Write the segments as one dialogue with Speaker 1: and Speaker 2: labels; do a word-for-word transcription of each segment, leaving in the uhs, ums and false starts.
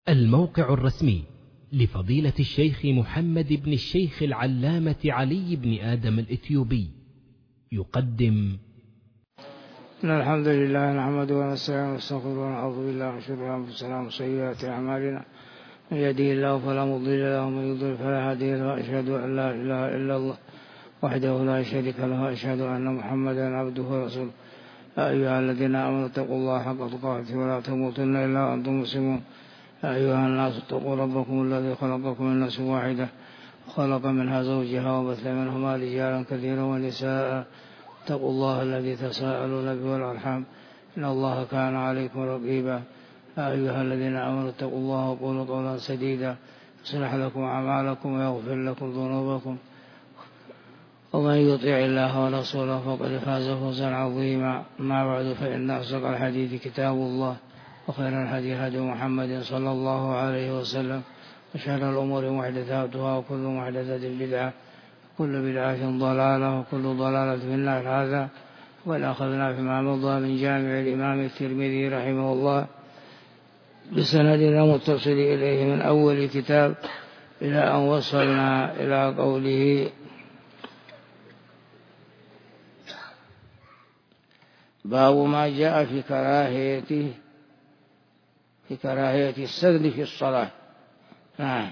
Speaker 1: الموقع الرسمي لفضيلة الشيخ محمد بن الشيخ العلامة علي بن آدم الإثيوبي يقدم.
Speaker 2: إن الحمد لله نحمده ونستعينه ونستغفره ونعوذ بالله من شرور أنفسنا وسيئات أعمالنا، من يهده الله فلا مضل له ومن يضلل فلا هادي له، وأشهد أن لا إله إلا الله وحده لا شريك له، وأشهد أن محمدا عبده ورسوله. يا أيها الذين آمنوا اتقوا الله حق تقاته ولا تموتن إلا وأنتم مسلمون. يا أيها الناس اتقوا ربكم الذي خلقكم من نفس واحدة خلق منها زوجها وبث منهما رجالا كثيرا ونساء. اتقوا الله الذي تساءلون به والأرحام إن الله كان عليكم رقيبا. يا أيها الذين آمنوا اتقوا الله وقولوا قولا سديدا يصلح لكم أعمالكم ويغفر لكم ذنوبكم، ومن يطع الله ورسوله فقد فاز فوزا عظيما. ما بعد، فإن أصدق الحديث كتاب الله، وخير الهدي هدي محمد صلى الله عليه وسلم، وشر الأمور محدثاتها، وكل محدثة بدعة، كل بدعة ضلالة، وكل ضلالة في النار. هذا وإن أخذنا فيما مضى من جامع الإمام الترمذي رحمه الله بسندنا متصل إليه من أول كتاب إلى أن وصلنا إلى قوله: باب ما جاء في كراهيته في كراهية السدل في الصلاة. نعم.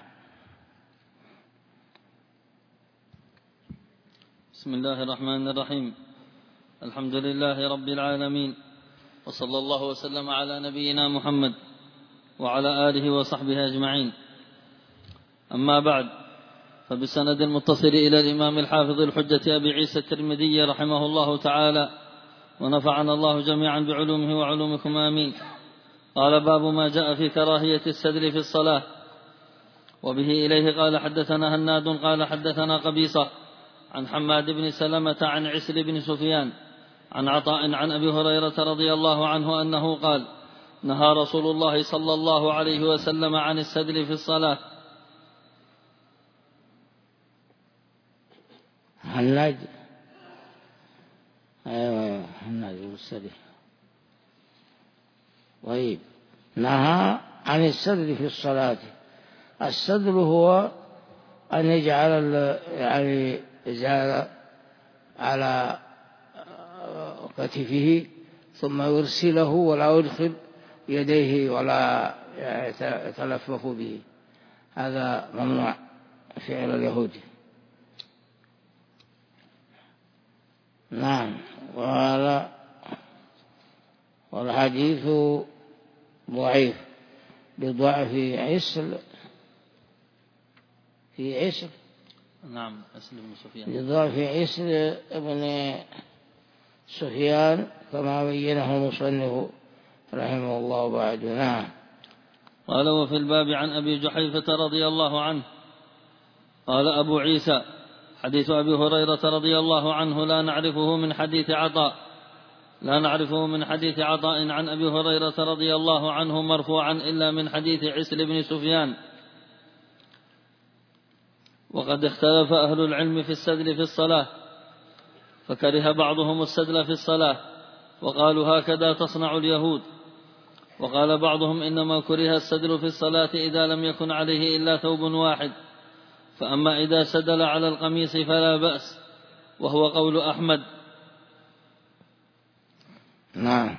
Speaker 3: بسم الله الرحمن الرحيم. الحمد لله رب العالمين، وصلى الله وسلم على نبينا محمد وعلى آله وصحبه أجمعين. أما بعد، فبسند المتصل إلى الإمام الحافظ الحجة أبي عيسى الترمذي رحمه الله تعالى، ونفعنا الله جميعا بعلومه وعلومكم آمين. قال: باب ما جاء في كراهية السدل في الصلاة. وبه إليه قال: حدثنا هناد قال حدثنا قبيصة عن حماد بن سلمة عن عسل بن سفيان عن عطاء عن أبي هريرة رضي الله عنه أنه قال: نهى رسول الله صلى الله عليه وسلم عن السدل في الصلاة.
Speaker 2: هناد أيوة هناد بالسدل. طيب، نهى عن السدل في الصلاة. السدل هو أن يجعل يعني إزار على كتفه ثم يرسله ولا يدخل يديه ولا يتلفف به. هذا ممنوع فعل اليهود. نعم. وهذا والحديث ضعيف بضعف عسل في عسل.
Speaker 3: نعم. عسل بن سفيان
Speaker 2: بضعف عسل ابن سفيان كما بينه المصنف رحمه الله بعد. نعم.
Speaker 3: قال: وفي الباب عن أبي جحيفة رضي الله عنه قال أبو عيسى: حديث أبي هريرة رضي الله عنه لا نعرفه من حديث عطاء لا نعرفه من حديث عطاء عن أبي هريرة رضي الله عنه مرفوعا إلا من حديث عسل بن سفيان. وقد اختلف أهل العلم في السدل في الصلاة، فكره بعضهم السدل في الصلاة وقالوا هكذا تصنع اليهود، وقال بعضهم إنما كره السدل في الصلاة إذا لم يكن عليه إلا ثوب واحد، فأما إذا سدل على القميص فلا بأس، وهو قول أحمد.
Speaker 2: نعم.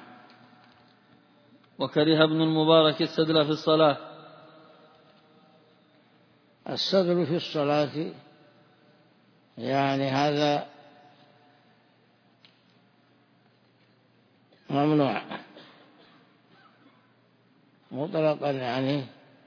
Speaker 3: وكره ابن المبارك السدل في الصلاة.
Speaker 2: السدل في الصلاة يعني هذا ممنوع مطلقا يعني.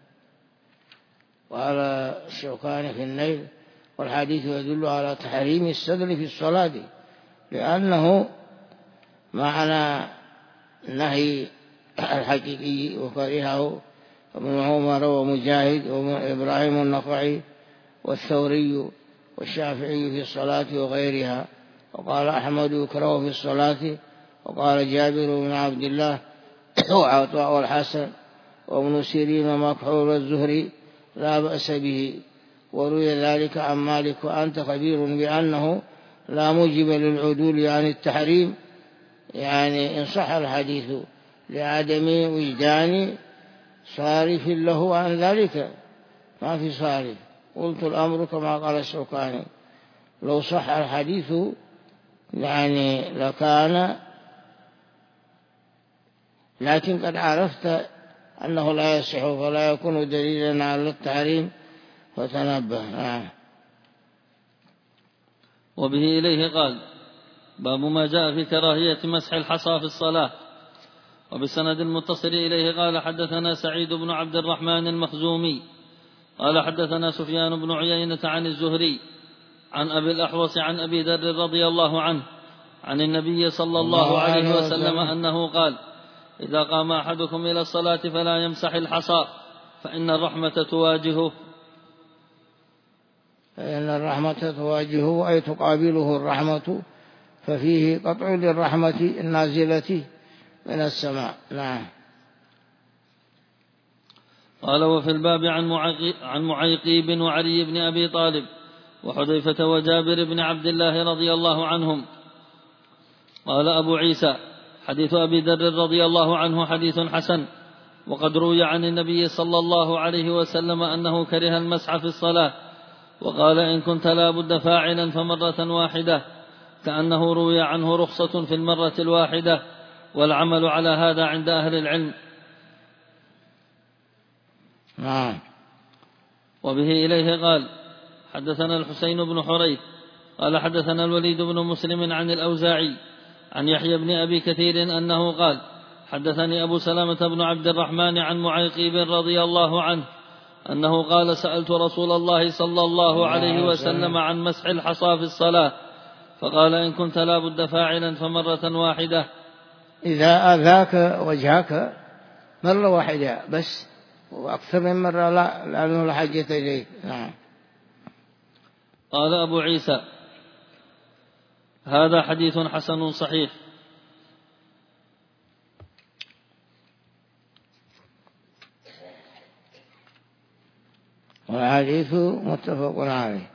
Speaker 2: وعلى الشوكاني في النيل: والحديث يدل على تحريم السدل في الصلاة، لأنه معنى النهي الحقيقي، وكرهه ابن عمر ومجاهد وإبراهيم النخعي والثوري والشافعي في الصلاة وغيرها. وقال أحمد: يكره في الصلاة. وقال جابر بن عبد الله وعطاء والحسن وابن سيرين ومكحول والزهري: لا بأس به. وروي ذلك عن مالك: وأنت خبير بأنه لا موجب للعدول عن التحريم، يعني إن صح الحديث لعدم وجدان صارف له عن ذلك، ما في صارف. قلت الأمر كما قال الشوكاني، لو صح الحديث يعني لكان، لكن قد عرفت أنه لا يصح فلا يكون دليلا على التحريم فتنبه. آه.
Speaker 3: وبه إليه قال: باب ما جاء في كراهية مسح الحصى في الصلاة. وبالسند المتصل إليه قال: حدثنا سعيد بن عبد الرحمن المخزومي قال حدثنا سفيان بن عيينة عن الزهري عن أبي الأحوص عن أبي ذر رضي الله عنه عن النبي صلى الله عليه وسلم أنه قال: إذا قام أحدكم إلى الصلاة فلا يمسح الحصى فإن الرحمة تواجهه.
Speaker 2: فإن الرحمة تواجهه أي تقابله الرحمة، ففيه قطع للرحمة النازلة من السماء. نعم.
Speaker 3: قال: وفي الباب عن معيقيب وعلي بن أبي طالب وحذيفة وجابر بن عبد الله رضي الله عنهم. قال أبو عيسى: حديث أبي ذر رضي الله عنه حديث حسن، وقد روي عن النبي صلى الله عليه وسلم أنه كره المسح في الصلاة، وقال: إن كنت لا بد فاعلا فمرة واحدة، كأنه روي عنه رخصة في المرة الواحدة، والعمل على هذا عند أهل العلم.
Speaker 2: نعم.
Speaker 3: وبه إليه قال: حدثنا الحسين بن حريث قال حدثنا الوليد بن مسلم عن الأوزاعي عن يحيى بن أبي كثير أنه قال: حدثني أبو سلامة بن عبد الرحمن عن معيقيب رضي الله عنه أنه قال: سألت رسول الله صلى الله عليه وسلم عن مسح الحصى في الصلاة، فقال: إن كنت لا بد فاعلا فمرة واحدة.
Speaker 2: إذا أذاك وجهك مرة واحدة بس، وأكثر من مرة لا، لأنه لا حاجة إليه. نعم.
Speaker 3: قال أبو عيسى: هذا حديث حسن صحيح.
Speaker 2: والحديث متفق عليه.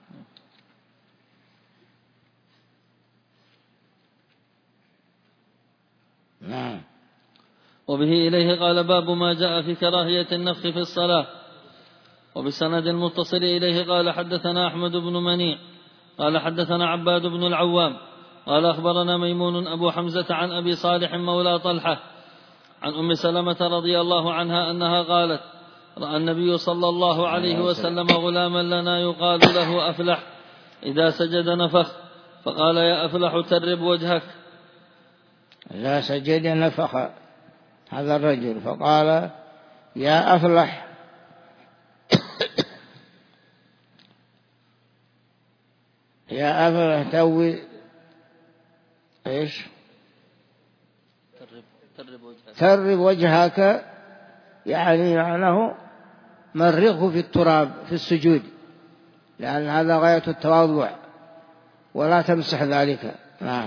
Speaker 2: نعم.
Speaker 3: وبه إليه قال: باب ما جاء في كراهية النفخ في الصلاة. وبالسند المتصل إليه قال: حدثنا أحمد بن منيع قال حدثنا عباد بن العوام قال أخبرنا ميمون أبو حمزة عن أبي صالح مولى طلحة عن أم سلمة رضي الله عنها أنها قالت: رأى النبي صلى الله عليه وسلم غلاما لنا يقال له أفلح إذا سجد نفخ، فقال: يا أفلح ترب وجهك.
Speaker 2: إذا سجد نفخ هذا الرجل، فقال: يا أفلح يا أفلح توي إيش
Speaker 3: ترب وجهك,
Speaker 2: ترب وجهك، يعني معناه مرغه في التراب في السجود، لأن هذا غاية التواضع، ولا تمسح ذلك. نعم.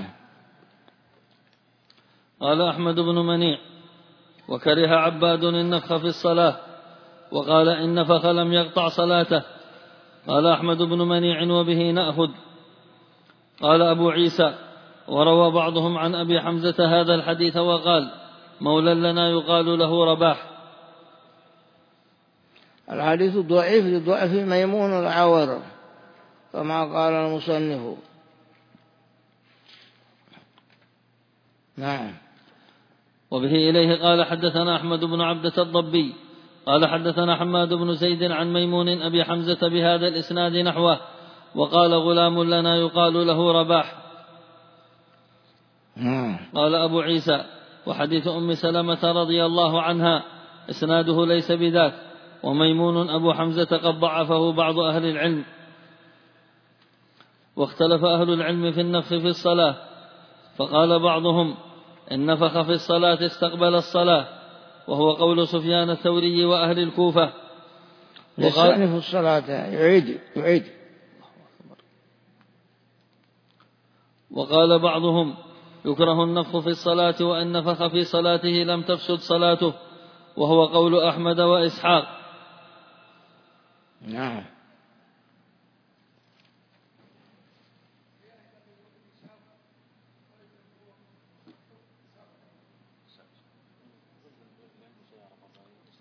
Speaker 3: قال أحمد بن منيع: وكره عباد النفخ في الصلاة، وقال: إن نفخ لم يقطع صلاته. قال أحمد بن منيع: وبه نأخذ. قال أبو عيسى: وروى بعضهم عن أبي حمزة هذا الحديث وقال: مولى لنا يقال له رباح.
Speaker 2: الحديث ضعيف لضعف ميمون العور كما قال المصنف. نعم.
Speaker 3: وبه إليه قال: حدثنا أحمد بن عبدة الضبي قال حدثنا حماد بن زيد عن ميمون أبي حمزة بهذا الإسناد نحوه، وقال: غلام لنا يقال له رباح. قال أبو عيسى: وحديث أم سلمة رضي الله عنها إسناده ليس بذاك، وميمون أبو حمزة قد ضعفه بعض أهل العلم. واختلف أهل العلم في النفخ في الصلاة، فقال بعضهم: إن نفخ في الصلاة استقبل الصلاة، وهو قول سفيان الثوري وأهل الكوفة.
Speaker 2: يستأنف الصلاة، يعيد يعيد.
Speaker 3: وقال بعضهم: يكره النفخ في الصلاة، وإن نفخ في صلاته لم تفسد صلاته، وهو قول أحمد وإسحاق.
Speaker 2: نعم.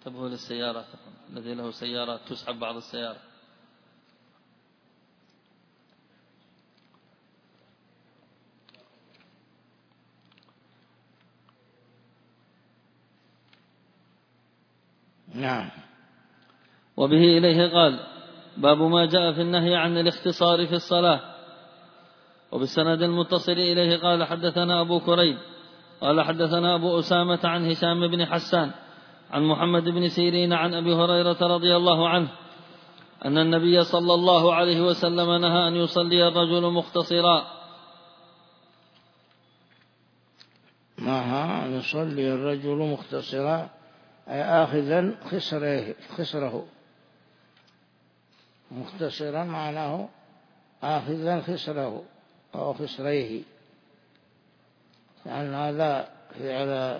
Speaker 3: انتبهوا للسيارات، الذي له سيارات تسحب بعض السيارة.
Speaker 2: نعم.
Speaker 3: وبه إليه قال: باب ما جاء في النهي عن الاختصار في الصلاة. وبالسند المتصل إليه قال: حدثنا أبو كريب قال حدثنا أبو أسامة عن هشام بن حسان عن محمد بن سيرين عن أبي هريرة رضي الله عنه أن النبي صلى الله عليه وسلم نهى أن يصلي الرجل مختصرا.
Speaker 2: نهى أن يصلي الرجل مختصرا أي آخذا خسره, خسره. مختصرا معناه آخذا خسره أو خسريه، لأن هذا فعل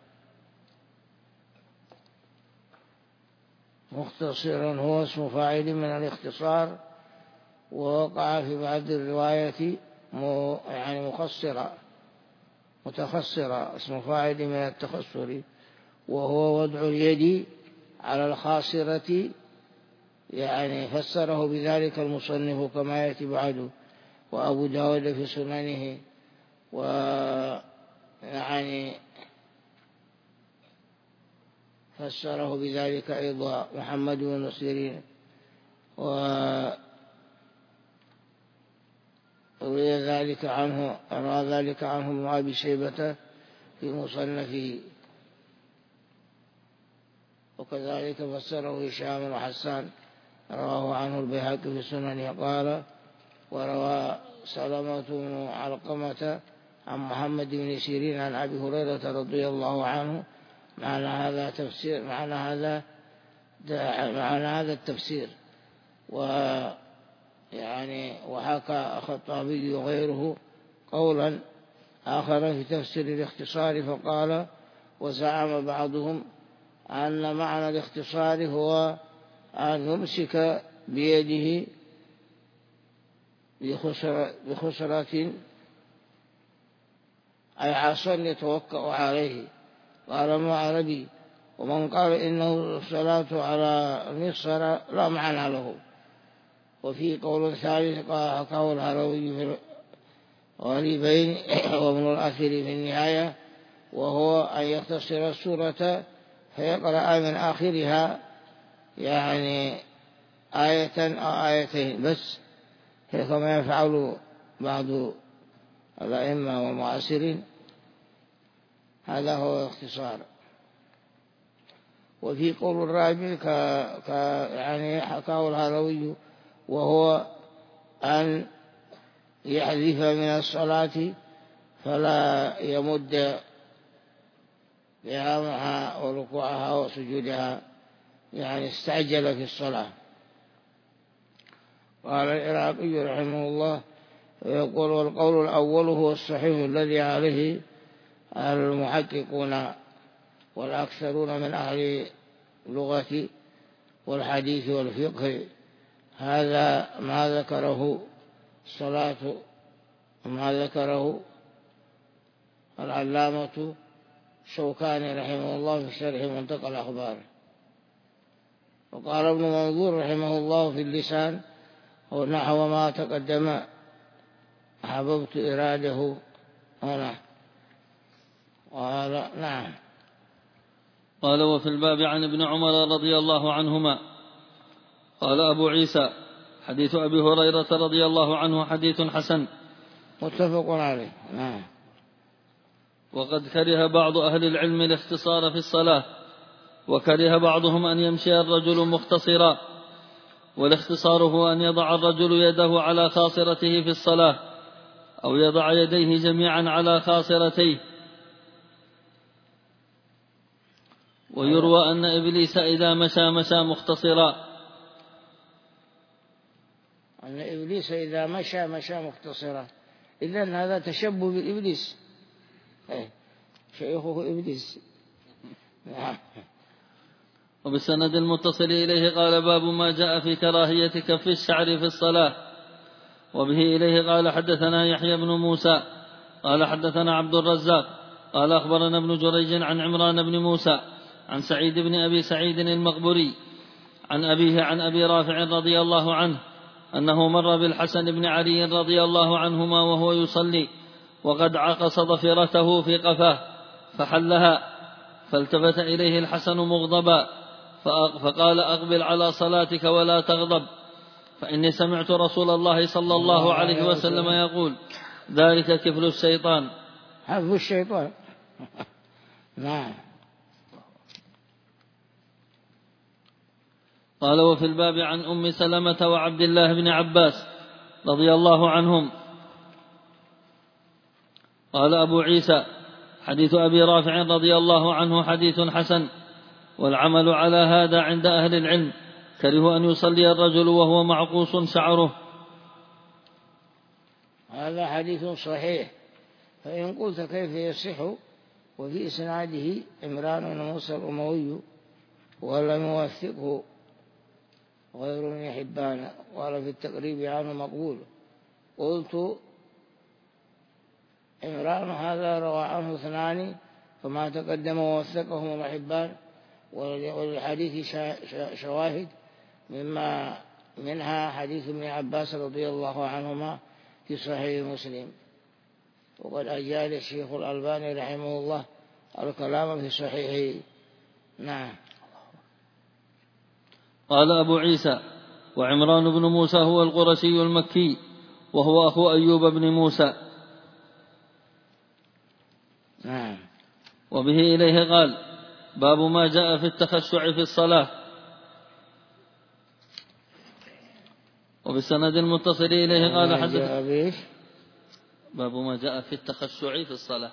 Speaker 2: مختصرا هو اسم فاعل من الاختصار، ووقع في بعض الرواية يعني مخصرا متخصرا اسم فاعل من التخصر، وهو وضع اليد على الخاصرة، يعني فسره بذلك المصنف كما يأتي بعده، وأبو داود في سننه، ويعني فسره بذلك أيضا محمد بن سيرين، وروي ذلك عنه روى ذلك عنه ابن أبي شيبة في مصنفه، وكذلك فسره هشام بن حسان رواه عنه البيهقي في سننه قال: وروى سلمة بن علقمة عن محمد بن سيرين عن أبي هريرة رضي الله عنه معنى هذا تفسير معنى هذا معنى هذا التفسير. ويعني وحكى الخطابي وغيره قولا آخر في تفسير الاختصار فقال: وزعم بعضهم أن معنى الاختصار هو أن يمسك بيده بخسرة, بخسرة أي عصا يتوكأ عليه. قال ابن عربي: ومن قال إنه الصلاة على مصر لا معنى له. وفي قول ثالث حكاه الهروي في الغريبين وابن الأثير في النهاية، وهو أن يختصر السورة فيقرأ من آخرها يعني آية أو آيتين بس، كما يفعل بعض الأئمة والمعاصرين. هذا هو اختصار. وفي قول الرابع ك... ك... يعني حكاه الهروي، وهو أن يحذف من الصلاة فلا يمد قيامها وركوعها وسجودها، يعني استعجل في الصلاة. قال العراقي رحمه الله يقول: والقول الأول هو الصحيح الذي عليه المحققون والأكثرون من أهل اللغة والحديث والفقه. هذا ما ذكره الصلاة ما ذكره العلامة شوكاني رحمه الله في شرح منتقى الأخبار. وقال ابن منظور رحمه الله في اللسان هو نحو ما تقدم: أحببت إراده هنا. قال: نعم.
Speaker 3: قال: وفي الباب عن ابن عمر رضي الله عنهما قال أبو عيسى: حديث أبي هريرة رضي الله عنه حديث حسن
Speaker 2: متفق عليه. نعم.
Speaker 3: وقد كره بعض أهل العلم الاختصار في الصلاة، وكره بعضهم أن يمشي الرجل مختصرا. والاختصار هو أن يضع الرجل يده على خاصرته في الصلاة، أو يضع يديه جميعا على خاصرتيه. ويروى أن إبليس إذا مشى مشى مختصرا.
Speaker 2: أن إبليس إذا مشى مشى مختصرا، إذن هذا تشبه بالإبليس، شيخه إبليس.
Speaker 3: وبالسند المتصل إليه قال: باب ما جاء في كراهية كف الشعر في الصلاة. وبه إليه قال: حدثنا يحيى بن موسى قال حدثنا عبد الرزاق قال أخبرنا ابن جريج عن عمران بن موسى عن سعيد بن أبي سعيد المقبري عن أبيه عن أبي رافع رضي الله عنه أنه مر بالحسن بن علي رضي الله عنهما وهو يصلي وقد عقص ضفرته في قفاه فحلها، فالتفت إليه الحسن مغضبا فقال: أقبل على صلاتك ولا تغضب، فإني سمعت رسول الله صلى الله عليه وسلم يقول: ذلك كفل الشيطان.
Speaker 2: حفظ الشيطان. نعم.
Speaker 3: قال: وفي الباب عن أم سلمة وعبد الله بن عباس رضي الله عنهم. قال أبو عيسى: حديث أبي رافع رضي الله عنه حديث حسن، والعمل على هذا عند أهل العلم. كره أن يصلي الرجل وهو معقوس شعره.
Speaker 2: هذا حديث صحيح، فإن قلت كيف يصح وفي إسناده عمران بن موسى الأموي ولم يوثقه غير ابن حبان، وقال في التقريب عنه مقبول. قلت: عمران هذا روى عنه اثنان فما تقدم ووثقه ابن حبان، وللحديث شواهد مما منها حديث ابن عباس رضي الله عنهما في صحيح مسلم. وقد أجال الشيخ الألباني رحمه الله الكلام في صحيحه. نعم.
Speaker 3: قال أبو عيسى: وعمران بن موسى هو القرشي المكي، وهو أخو أيوب بن موسى.
Speaker 2: نعم.
Speaker 3: وبه إليه قال: باب ما جاء في التخشع في الصلاة. وبالسند المتصل إليه قال: حدث باب ما جاء في التخشع في الصلاة.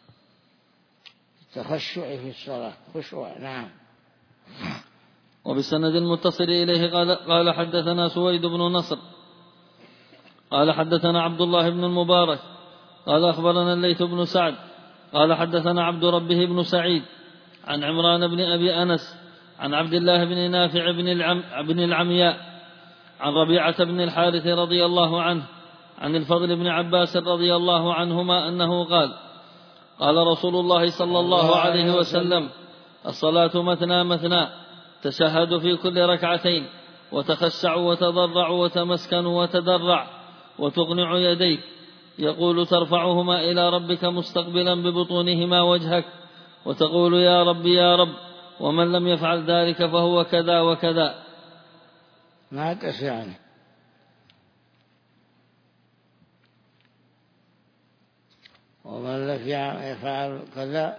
Speaker 2: التخشع في الصلاة خشوع. نعم.
Speaker 3: وبالسند المتصل إليه قال, قال حدثنا سويد بن نصر قال حدثنا عبد الله بن المبارك قال أخبرنا الليث بن سعد قال حدثنا عبد ربه بن سعيد عن عمران بن أبي أنس عن عبد الله بن نافع بن, العم بن العمياء عن ربيعة بن الحارث رضي الله عنه عن الفضل بن عباس رضي الله عنهما أنه قال: قال رسول الله صلى الله عليه وسلم: الصلاة مثنى مثنى، تشهد في كل ركعتين، وتخشع وتضرع وتمسكن وتدرع، وتقنع يديك، يقول: ترفعهما إلى ربك مستقبلا ببطونهما وجهك، وتقول: يا رب يا رب، ومن لم يفعل ذلك فهو كذا وكذا.
Speaker 2: ما تسعني. ومن لم يفعل كذا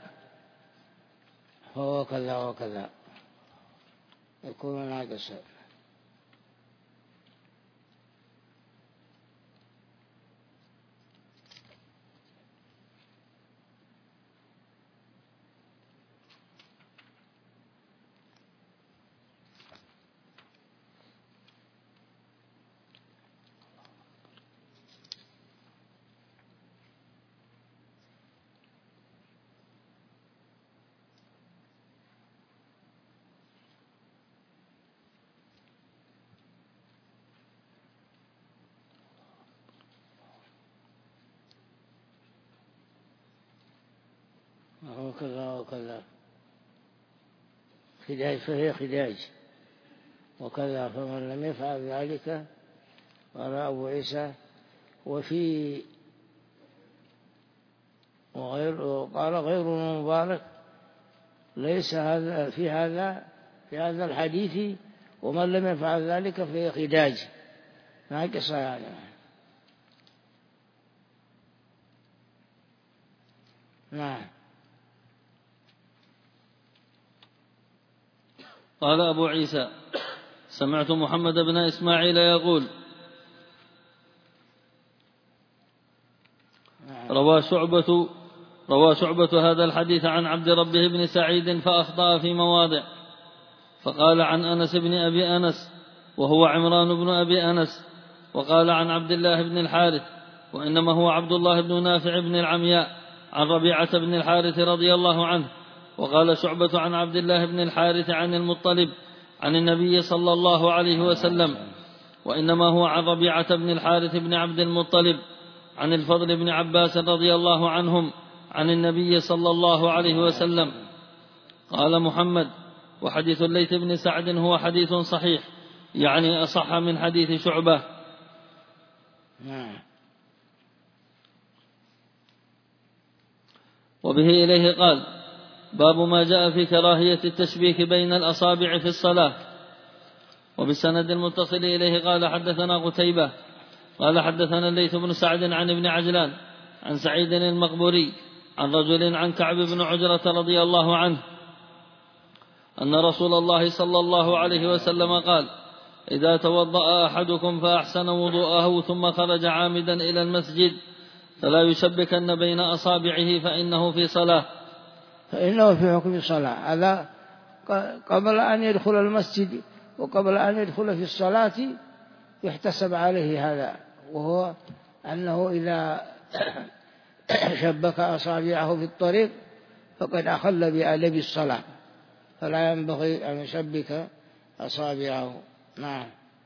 Speaker 2: فهو كذا وكذا، يكون ناقصا. وكذا وكذا خداج، فهي خداج وكذا، فمن لم يفعل ذلك قال أبو عيسى. وفي وغير قال غير المبارك: ليس هذا في هذا في هذا الحديث ومن لم يفعل ذلك فهي خداج ناقصة يعني. نعم.
Speaker 3: قال أبو عيسى: سمعت محمد بن إسماعيل يقول: روى شعبة روى شعبة هذا الحديث عن عبد ربه بن سعيد فأخطأ في مواضع، فقال عن أنس بن أبي أنس وهو عمران بن أبي أنس، وقال عن عبد الله بن الحارث وإنما هو عبد الله بن نافع بن العمياء عن ربيعة بن الحارث رضي الله عنه. وقال شعبة عن عبد الله بن الحارث عن المطلب عن النبي صلى الله عليه وسلم، وإنما هو عن ربيعة بن الحارث بن عبد المطلب عن الفضل بن عباس رضي الله عنهم عن النبي صلى الله عليه وسلم. قال محمد: وحديث الليث بن سعد هو حديث صحيح، يعني أصح من حديث شعبة.
Speaker 2: نعم.
Speaker 3: وبه إليه قال: باب ما جاء في كراهية التشبيك بين الأصابع في الصلاة. وبالسند المتصل إليه قال: حدثنا قتيبة قال حدثنا الليث بن سعد عن ابن عجلان عن سعيد المقبوري عن رجل عن كعب بن عجرة رضي الله عنه أن رسول الله صلى الله عليه وسلم قال: إذا توضأ أحدكم فأحسن وضوءه ثم خرج عامدا إلى المسجد فلا يشبكن بين أصابعه فإنه في صلاة.
Speaker 2: فإنه في حكم الصلاة، هذا قبل أن يدخل المسجد وقبل أن يدخل في الصلاة يحتسب عليه هذا، وهو أنه إذا شبك أصابعه في الطريق فقد أخل بآداب الصلاة، فلا ينبغي أن يشبك أصابعه. نعم.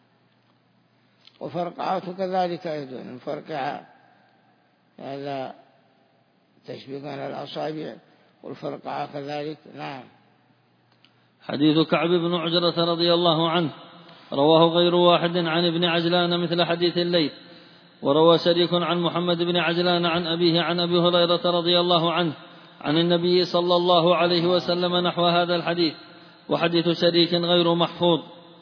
Speaker 2: وفرقعته كذلك أيضا، الفرقعة هذا تشبيك على الأصابع، والفرقعة كذلك. نعم.
Speaker 3: حديث كعب بن عجرة رضي الله عنه رواه غير واحد عن ابن عجلان مثل حديث الليث، وروى شريك عن محمد بن عجلان عن أبيه عن أبي هريرة رضي الله عنه عن النبي صلى الله عليه وسلم نحو هذا الحديث، وحديث شريك غير محفوظ.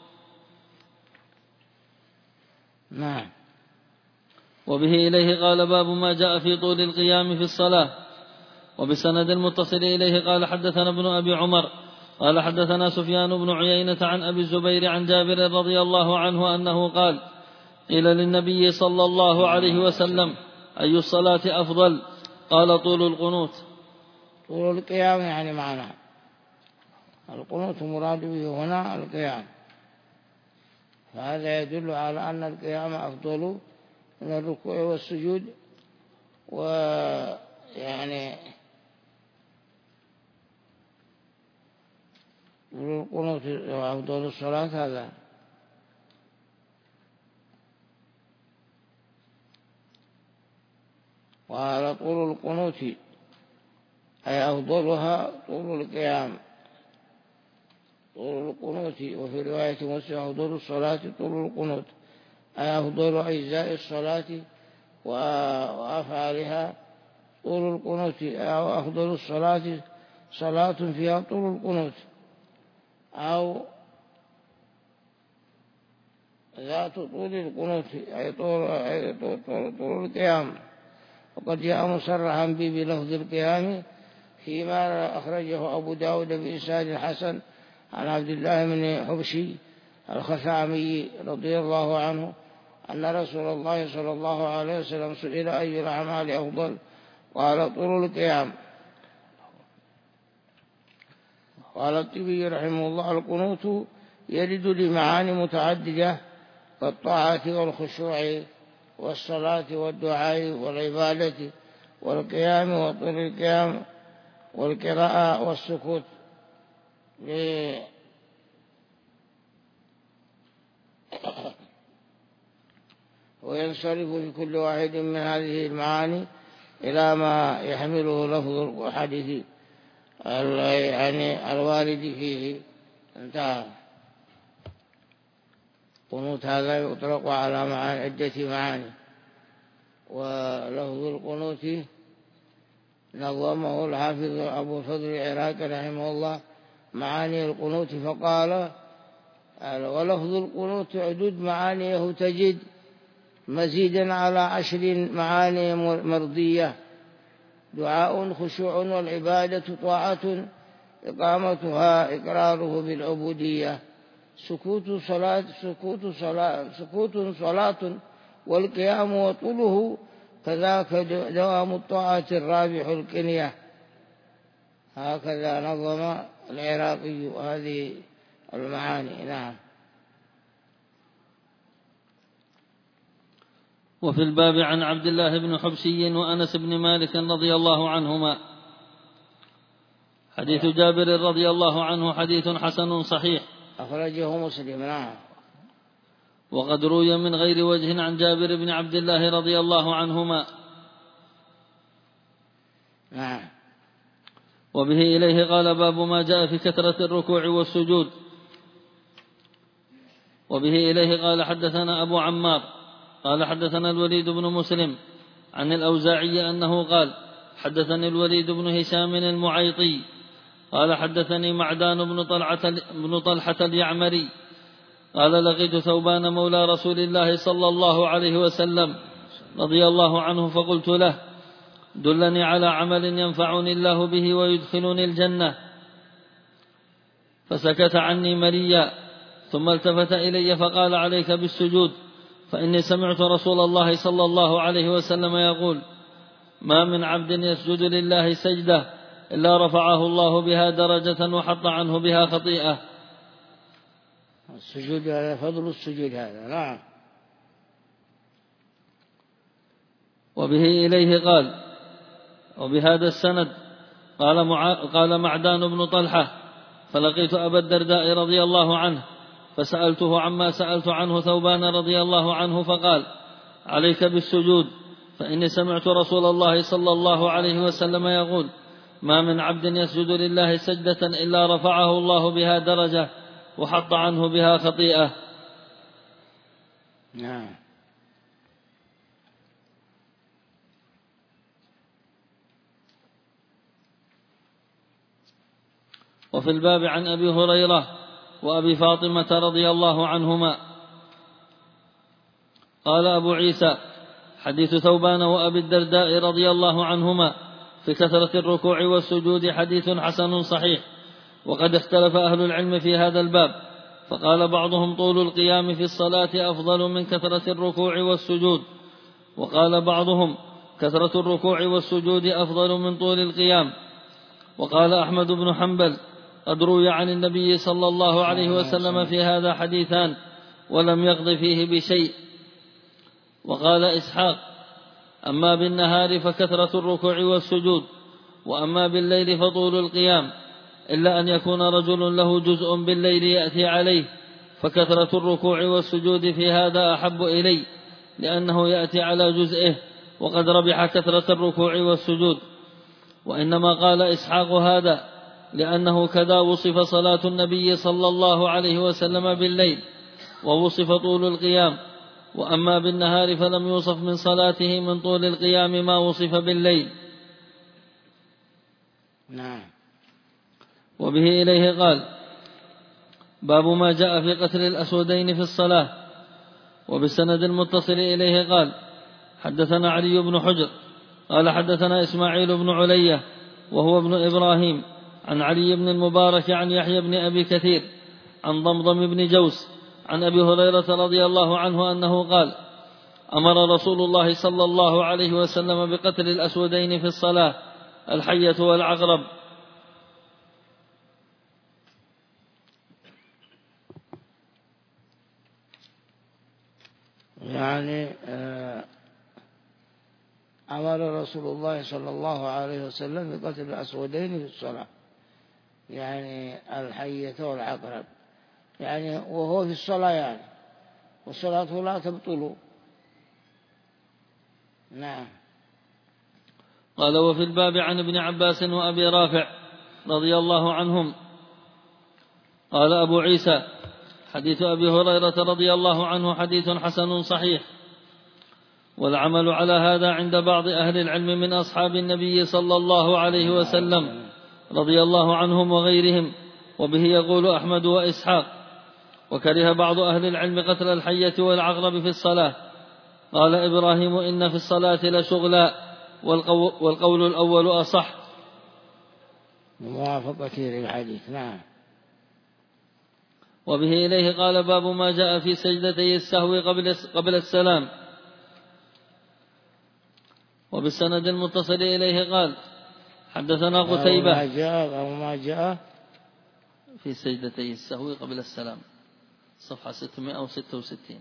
Speaker 2: نعم.
Speaker 3: وبه إليه قال: باب ما جاء في طول القيام في الصلاة. وبسند المتصل إليه قال: حدثنا ابن أبي عمر قال حدثنا سفيان بن عيينة عن أبي الزبير عن جابر رضي الله عنه أنه قال: قيل للنبي صلى الله عليه وسلم: أي الصلاة أفضل؟ قال: طول القنوت.
Speaker 2: طول القيام يعني معنى القنوت مراد به هنا القيام، فهذا يدل على أن القيام أفضل من الركوع والسجود، ويعني طول القنوت أفضل الصلاة هذا. وعلى طول القنوت أي أفضلها طول القيام، طول القنوت. وفي رواية مسلم: أفضل الصلاة طول القنوت، أي أفضل أجزاء الصلاة وأفعالها طول القنوت، أو أفضل الصلاة صلاة فيها طول القنوت، أو ذات طول القنوت أي طول, أي طول, طول, طول القيام. وقد جاء مصرحا به بلفظ القيام فيما أخرجه أبو داود بإسناد الحسن عن عبد الله بن حبشي الخثعمي رضي الله عنه أن رسول الله صلى الله عليه وسلم سئل: أي الأعمال أفضل؟ قال: طول القيام. قال الطبي رحمه الله: القنوت يرد لمعاني متعددة كالطاعة والخشوع والصلاة والدعاء والعبادة والقيام وطول القيام والقراءة والسكوت، وينصرف في كل واحد من هذه المعاني إلى ما يحمله لفظ الحديث يعني الوارد فيه. انتهى. قنوت هذا يطلق على معاني عدة معاني، ولفظ القنوت نظمه الحافظ أبو الفضل العراقي رحمه الله معاني القنوت فقال: ولفظ القنوت عدود معانيه تجد مزيدا على عشر معاني مرضية: دعاء، خشوع، والعبادة طاعة، إقامتها إقراره بالعبودية، سكوت صلاة سكوت صلاة سكوت صلاة، والقيام وطوله كذاك دوام الطاعة الرابح الكنية. هكذا نظم العراقي هذه المعاني. نعم.
Speaker 3: وفي الباب عن عبد الله بن حبشي وأنس بن مالك رضي الله عنهما. حديث جابر رضي الله عنه حديث حسن صحيح
Speaker 2: أخرجه مسلم. نعم.
Speaker 3: وقد روي من غير وجه عن جابر بن عبد الله رضي الله عنهما.
Speaker 2: نعم.
Speaker 3: وبه إليه قال باب ما جاء في كثرة الركوع والسجود. وبه إليه قال حدثنا أبو عمار قال حدثنا الوليد بن مسلم عن الأوزاعي أنه قال حدثني الوليد بن هشام المعيطي قال حدثني معدان بن طلحة, بن طلحة اليعمري قال لقيت ثوبان مولى رسول الله صلى الله عليه وسلم رضي الله عنه فقلت له دلني على عمل ينفعني الله به ويدخلني الجنة، فسكت عني مليا ثم التفت إلي فقال عليك بالسجود، فإني سمعت رسول الله صلى الله عليه وسلم يقول ما من عبد يسجد لله سجدة إلا رفعه الله بها درجة وحط عنه بها خطيئة.
Speaker 2: السجود هذا فضل السجود هذا. نعم.
Speaker 3: وبه إليه قال وبهذا السند قال, مع... قال معدان بن طلحة فلقيت أبا الدرداء رضي الله عنه فسألته عما سألت عنه ثوبان رضي الله عنه فقال عليك بالسجود، فإني سمعت رسول الله صلى الله عليه وسلم يقول ما من عبد يسجد لله سجدة إلا رفعه الله بها درجة وحط عنه بها خطيئة.
Speaker 2: نعم.
Speaker 3: وفي الباب عن أبي هريرة وأبي فاطمة رضي الله عنهما قال أبو عيسى حديث ثوبان وأبي الدرداء رضي الله عنهما في كثرة الركوع والسجود حديث حسن صحيح، وقد اختلف أهل العلم في هذا الباب، فقال بعضهم طول القيام في الصلاة أفضل من كثرة الركوع والسجود، وقال بعضهم كثرة الركوع والسجود أفضل من طول القيام. وقال أحمد بن حنبل قد روي عن النبي صلى الله عليه وسلم في هذا حديثان ولم يقض فيه بشيء. وقال إسحاق أما بالنهار فكثرة الركوع والسجود، وأما بالليل فطول القيام، إلا أن يكون رجل له جزء بالليل يأتي عليه، فكثرة الركوع والسجود في هذا أحب إلي لأنه يأتي على جزئه وقد ربح كثرة الركوع والسجود. وإنما قال إسحاق هذا لأنه كذا وصف صلاة النبي صلى الله عليه وسلم بالليل ووصف طول القيام، وأما بالنهار فلم يوصف من صلاته من طول القيام ما وصف بالليل.
Speaker 2: نعم.
Speaker 3: وبه إليه قال باب ما جاء في قتل الأسودين في الصلاة. وبالسند المتصل إليه قال حدثنا علي بن حجر قال حدثنا إسماعيل بن علية وهو ابن إبراهيم عن علي بن المبارك عن يحيى بن أبي كثير عن ضمضم بن جوس عن أبي هريرة رضي الله عنه أنه قال أمر رسول الله صلى الله عليه وسلم بقتل الأسودين في الصلاة الحية والعقرب.
Speaker 2: يعني أمر رسول الله صلى الله عليه وسلم بقتل الأسودين في الصلاة، يعني الحية والعقرب، يعني وهو في الصلاة يعني، والصلاة لا تبطل. نعم.
Speaker 3: قال وفي الباب عن ابن عباس وأبي رافع رضي الله عنهم قال أبو عيسى حديث أبي هريرة رضي الله عنه حديث حسن صحيح، والعمل على هذا عند بعض أهل العلم من أصحاب النبي صلى الله عليه وسلم رضي الله عنهم وغيرهم، وبه يقول أحمد وإسحاق. وكره بعض أهل العلم قتل الحية والعقرب في الصلاة. قال إبراهيم إن في الصلاة لشغلا، والقول الأول أصح.
Speaker 2: موافقة للحديث. نعم.
Speaker 3: وبه إليه قال باب ما جاء في سجدتي السهو قبل, قبل السلام. وبالسند المتصل إليه قال حدثنا قتيبة
Speaker 2: ما جاء أو ما جاء
Speaker 3: في سجدتي السهو قبل السلام صفحة ستمائة وستة وستين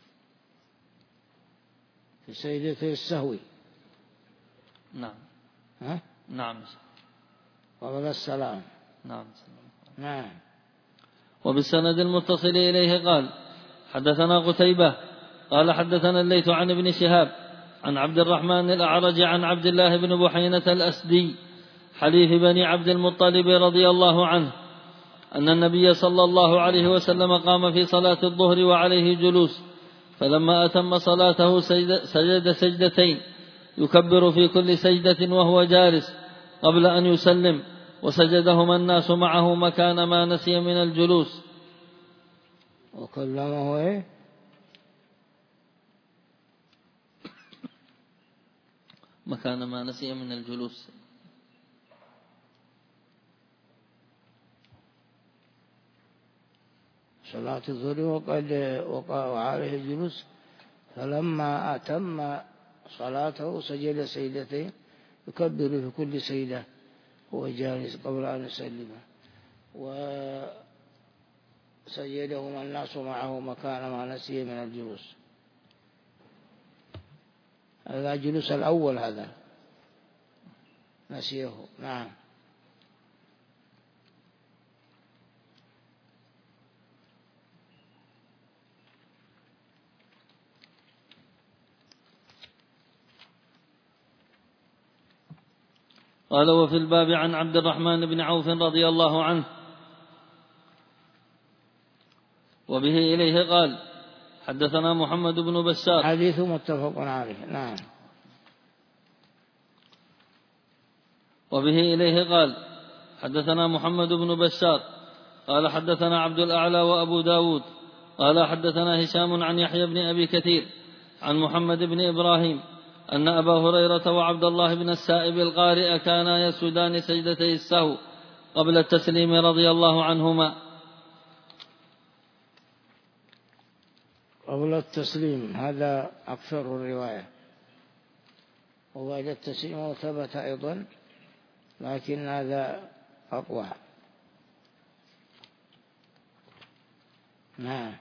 Speaker 2: في سجدتي السهو.
Speaker 3: نعم.
Speaker 2: ها؟
Speaker 3: نعم.
Speaker 2: قبل السلام.
Speaker 3: نعم.
Speaker 2: نعم.
Speaker 3: وبالسند المتصل إليه قال حدثنا قتيبة قال حدثنا الليث عن ابن شهاب عن عبد الرحمن الأعرج عن عبد الله بن بحينة الأسدي حليف بني عبد المطلب رضي الله عنه أن النبي صلى الله عليه وسلم قام في صلاة الظهر وعليه جلوس، فلما أتم صلاته سجد سجدتين يكبر في كل سجدة وهو جالس قبل أن يسلم، وسجدهما الناس معه مكان ما نسي من الجلوس.
Speaker 2: وكلمه إيه؟
Speaker 3: مكان ما نسي من الجلوس.
Speaker 2: صلاة الظهر وقد وقع عليه الجلوس، فلما أتم صلاته سجد سجدتين يكبر في كل سجدة هو جالس قبل أن يسلم، وسجدهما الناس معه مكان ما نسي من الجلوس. هذا الجلوس الأول هذا نسيه. نعم.
Speaker 3: قال: وفي الباب عن عبد الرحمن بن عوف رضي الله عنه وبه إليه قال: حدثنا محمد بن بشار.
Speaker 2: حديث متفق عليه. نعم.
Speaker 3: وبه إليه قال: حدثنا محمد بن بشار قال: حدثنا عبد الأعلى وأبو داود قال: حدثنا هشام عن يحيى بن أبي كثير عن محمد بن إبراهيم أن أبا هريرة وعبد الله بن السائب القارئ كانا يسجدان سجدتي السهو قبل التسليم رضي الله عنهما.
Speaker 2: قبل التسليم هذا أكثر الرواية، وبعد التسليم ثبت أيضا، لكن هذا أقوى. نعم.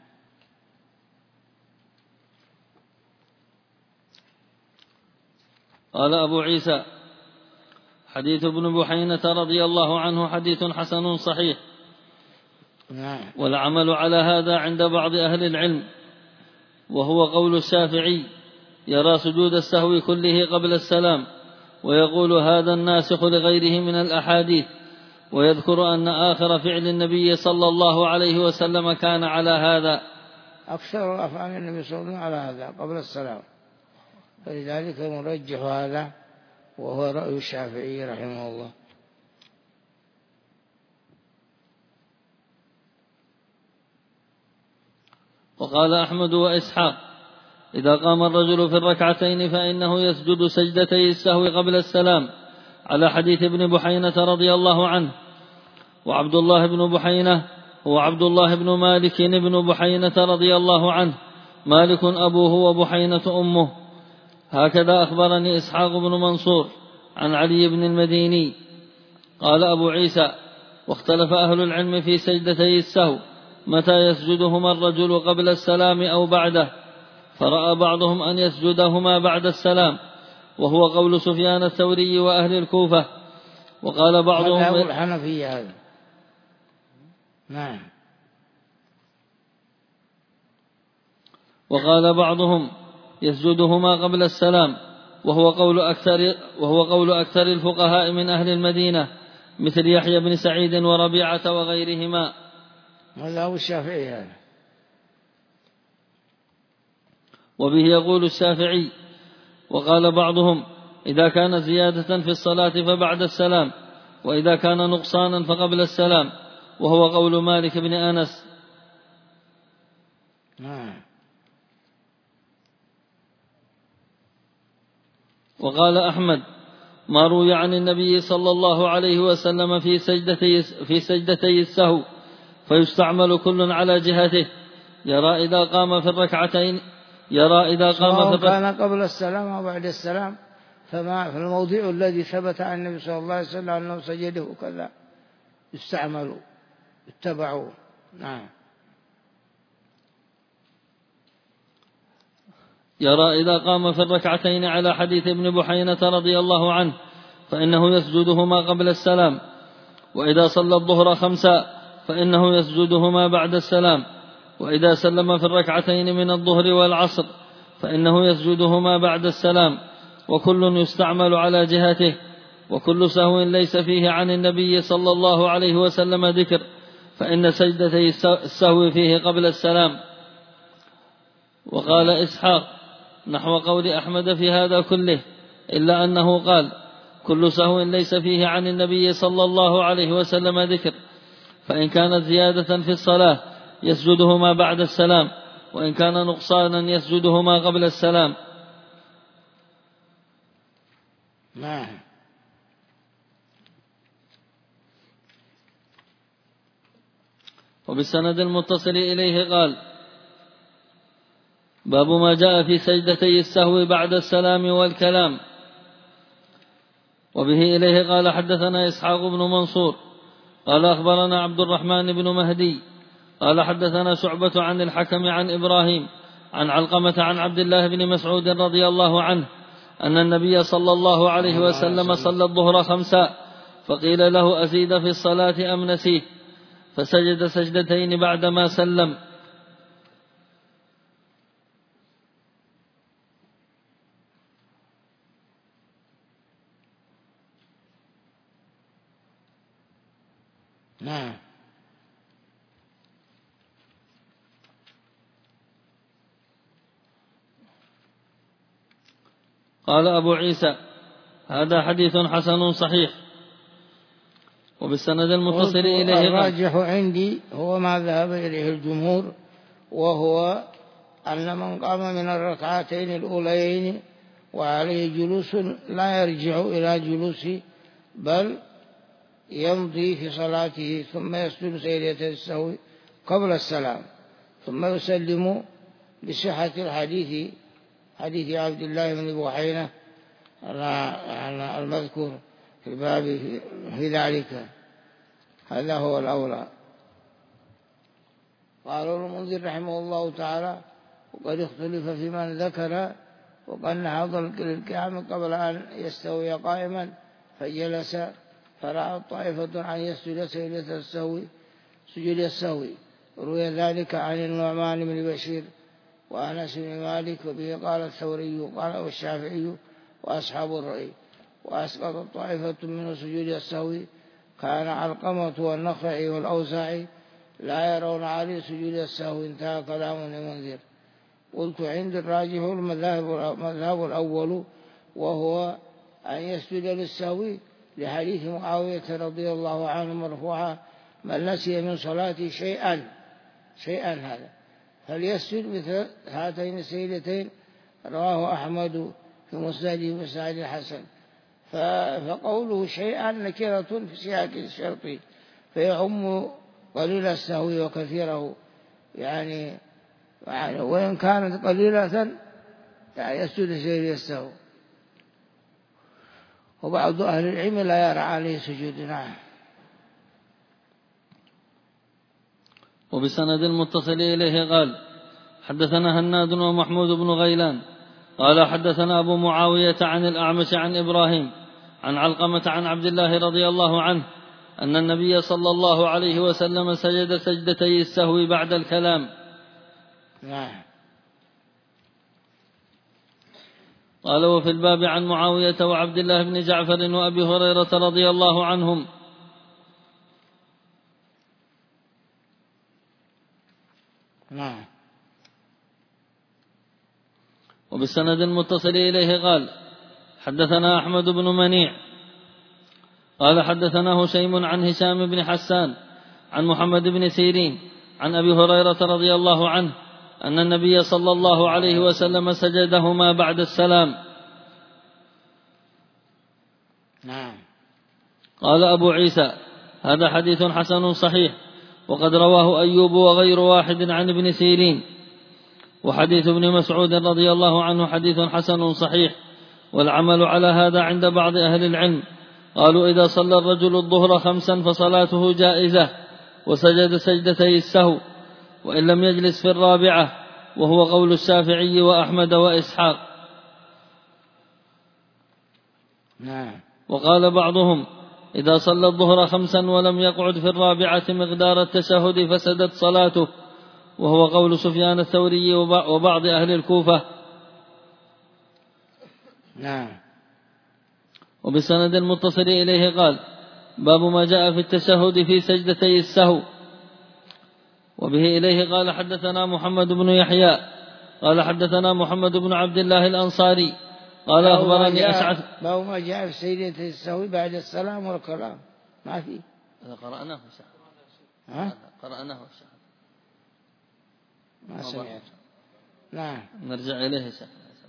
Speaker 3: قال أبو عيسى: حديث ابن بحينة رضي الله عنه حديث حسن صحيح.
Speaker 2: نعم.
Speaker 3: والعمل على هذا عند بعض أهل العلم، وهو قول الشافعي: يرى سجود السهو كله قبل السلام، ويقول هذا الناسخ لغيره من الأحاديث، ويذكر أن آخر فعل النبي صلى الله عليه وسلم كان على هذا.
Speaker 2: أكثر أفعال النبي صلى الله عليه وسلم على هذا قبل السلام، فلذلك نرجح هذا، وهو رأي الشافعي رحمه الله.
Speaker 3: وقال أحمد وإسحاق: إذا قام الرجل في الركعتين فإنه يسجد سجدتي السهو قبل السلام، على حديث ابن بحينة رضي الله عنه. وعبد الله بن بحينة هو عبد الله بن مالك بن بحينة رضي الله عنه، مالك أبوه وبحينة أمه. هكذا أخبرني إسحاق بن منصور عن علي بن المديني. قال أبو عيسى: واختلف أهل العلم في سجدتي السهو متى يسجدهما الرجل قبل السلام أو بعده، فرأى بعضهم أن يسجدهما بعد السلام، وهو قول سفيان الثوري وأهل الكوفة. وقال بعضهم
Speaker 2: هذا الحنفية هذا. نعم.
Speaker 3: وقال بعضهم يسجدهما قبل السلام، وهو قول أكثر وهو قول أكثر الفقهاء من أهل المدينة مثل يحيى بن سعيد وربيعة وغيرهما.
Speaker 2: هذا هو الشافعي هذا.
Speaker 3: وبه يقول الشافعي. وقال بعضهم: إذا كان زيادة في الصلاة فبعد السلام، وإذا كان نقصانا فقبل السلام، وهو قول مالك بن أنس.
Speaker 2: نعم.
Speaker 3: وقال أحمد: ما روي عن النبي صلى الله عليه وسلم في سجدتي, في سجدتي السهو فيستعمل كل على جهته، يرى إذا قام في الركعتين يرى إذا قام في الركعتين
Speaker 2: كان قبل السلام أو بعد السلام، فما في الموضع الذي ثبت عن النبي صلى الله عليه وسلم أنه سجده كذا يستعملوا اتبعوا. نعم.
Speaker 3: يرى إذا قام في الركعتين على حديث ابن بحينة رضي الله عنه فإنه يسجدهما قبل السلام، وإذا صلى الظهر خمسا فإنه يسجدهما بعد السلام، وإذا سلم في الركعتين من الظهر والعصر فإنه يسجدهما بعد السلام، وكل يستعمل على جهته. وكل سهو ليس فيه عن النبي صلى الله عليه وسلم ذكر فإن سجدتي السهو فيه قبل السلام. وقال إسحاق نحو قول أحمد في هذا كله، إلا أنه قال كل سهو ليس فيه عن النبي صلى الله عليه وسلم ذكر، فإن كانت زيادة في الصلاة يسجدهما بعد السلام، وإن كان نقصانا يسجدهما قبل السلام.
Speaker 2: نعم.
Speaker 3: وبالسند المتصل إليه قال باب ما جاء في سجدتي السهو بعد السلام والكلام. وبه إليه قال حدثنا إسحاق بن منصور قال أخبرنا عبد الرحمن بن مهدي قال حدثنا شعبة عن الحكم عن إبراهيم عن علقمة عن عبد الله بن مسعود رضي الله عنه أن النبي صلى الله عليه وسلم صلى الظهر خمسا، فقيل له أزيد في الصلاة أم نسيه، فسجد سجدتين بعدما سلم.
Speaker 2: نعم.
Speaker 3: قال أبو عيسى هذا حديث حسن صحيح. وبالسند المتصل إليه
Speaker 2: الراجح عندي هو ما ذهب إليه الجمهور، وهو أن من قام من الركعتين الأولين وعليه جلوس لا يرجع إلى جلوسه، بل يمضي في صلاته ثم يسجد سجدة السهو قبل السلام، ثم يسلم بصحة الحديث حديث عبد الله بن بحينة المذكور في الباب في ذلك. هذا هو الأولى. قال المنذر رحمه الله تعالى وقد اختلف في من ذكر وقد نهض القيام قبل أن يستوي قائما فجلس، فرأى طائفة أن يسجد سجدة السهو سجد السهو. روي ذلك عن النعمان بن بشير وأنس بن مالك، وبه قال الثوري قال والشافعي وأصحاب الرأي. وأسقط طائفة من سجود السهو كان علقمة والنخعي والأوزاعي لا يرون عليه سجود السهو. انتهى كلام المنذر. قلت عند الراجح المذهب الأول، وهو أن يسجد للسهو لحديث معاوية رضي الله عنه مرفوعا من نسي من صلاته شيئا شيئا هذا فليسجد مثل هاتين السيدتين. رواه أحمد في مسنده وسعد الحسن. فقوله شيئا نكرة في سياق الشرط فيعم قليل السهو وكثيره، يعني وإن كانت قليلة يعني يسجد سجد السهو. وبعض أهل العلم لا يرى عليه سجود. نعم.
Speaker 3: وبسند المتصل إليه قال حدثنا هناد ومحمود بن غيلان قال حدثنا أبو معاوية عن الأعمش عن إبراهيم عن علقمة عن عبد الله رضي الله عنه أن النبي صلى الله عليه وسلم سجد سجدتي السهو بعد الكلام.
Speaker 2: نعم.
Speaker 3: قال وفي الباب عن معاوية وعبد الله بن جعفر وأبي هريرة رضي الله عنهم.
Speaker 2: نعم.
Speaker 3: وبالسند المتصل إليه قال حدثنا أحمد بن منيع قال حدثنا هشيم عن هشام بن حسان عن محمد بن سيرين عن أبي هريرة رضي الله عنه أن النبي صلى الله عليه وسلم سجدهما بعد السلام.
Speaker 2: نعم.
Speaker 3: قال أبو عيسى هذا حديث حسن صحيح، وقد رواه أيوب وغير واحد عن ابن سيرين. وحديث ابن مسعود رضي الله عنه حديث حسن صحيح، والعمل على هذا عند بعض أهل العلم. قالوا إذا صلى الرجل الظهر خمسا فصلاته جائزة وسجد سجدتي السهو وإن لم يجلس في الرابعة، وهو قول الشافعي وأحمد وإسحاق.
Speaker 2: نعم.
Speaker 3: وقال بعضهم إذا صلى الظهر خمسا ولم يقعد في الرابعة مقدار التشهد فسدت صلاته، وهو قول سفيان الثوري وبعض أهل الكوفة.
Speaker 2: نعم.
Speaker 3: وبسند المتصل إليه قال باب ما جاء في التشهد في سجدتي السهو. وبه إليه قال حدثنا محمد بن يحيى قال حدثنا محمد بن عبد الله الأنصاري قال أخبرني أشعث.
Speaker 2: باب ما جاء في سجدتي السهو بعد السلام والكلام ما في.
Speaker 3: هذا قرأناه
Speaker 2: ها؟
Speaker 3: قرأناه
Speaker 2: ما سمعت. نعم
Speaker 3: نرجع إليه شيخ.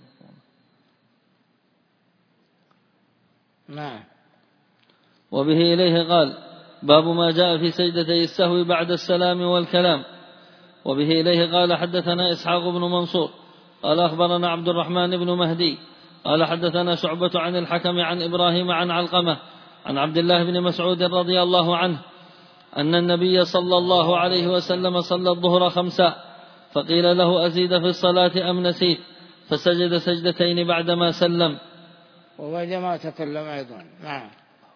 Speaker 2: نعم.
Speaker 3: وبه إليه قال باب ما جاء في سجدتي السهو بعد السلام والكلام. وبه إليه قال حدثنا إسحاق بن منصور قال أخبرنا عبد الرحمن بن مهدي قال حدثنا شعبة عن الحكم عن إبراهيم عن علقمة عن عبد الله بن مسعود رضي الله عنه أن النبي صلى الله عليه وسلم صلى الظهر خمسا فقيل له أزيد في الصلاة أم نسيت فسجد سجدتين بعدما سلم.
Speaker 2: وبعدما تكلم أيضا. نعم.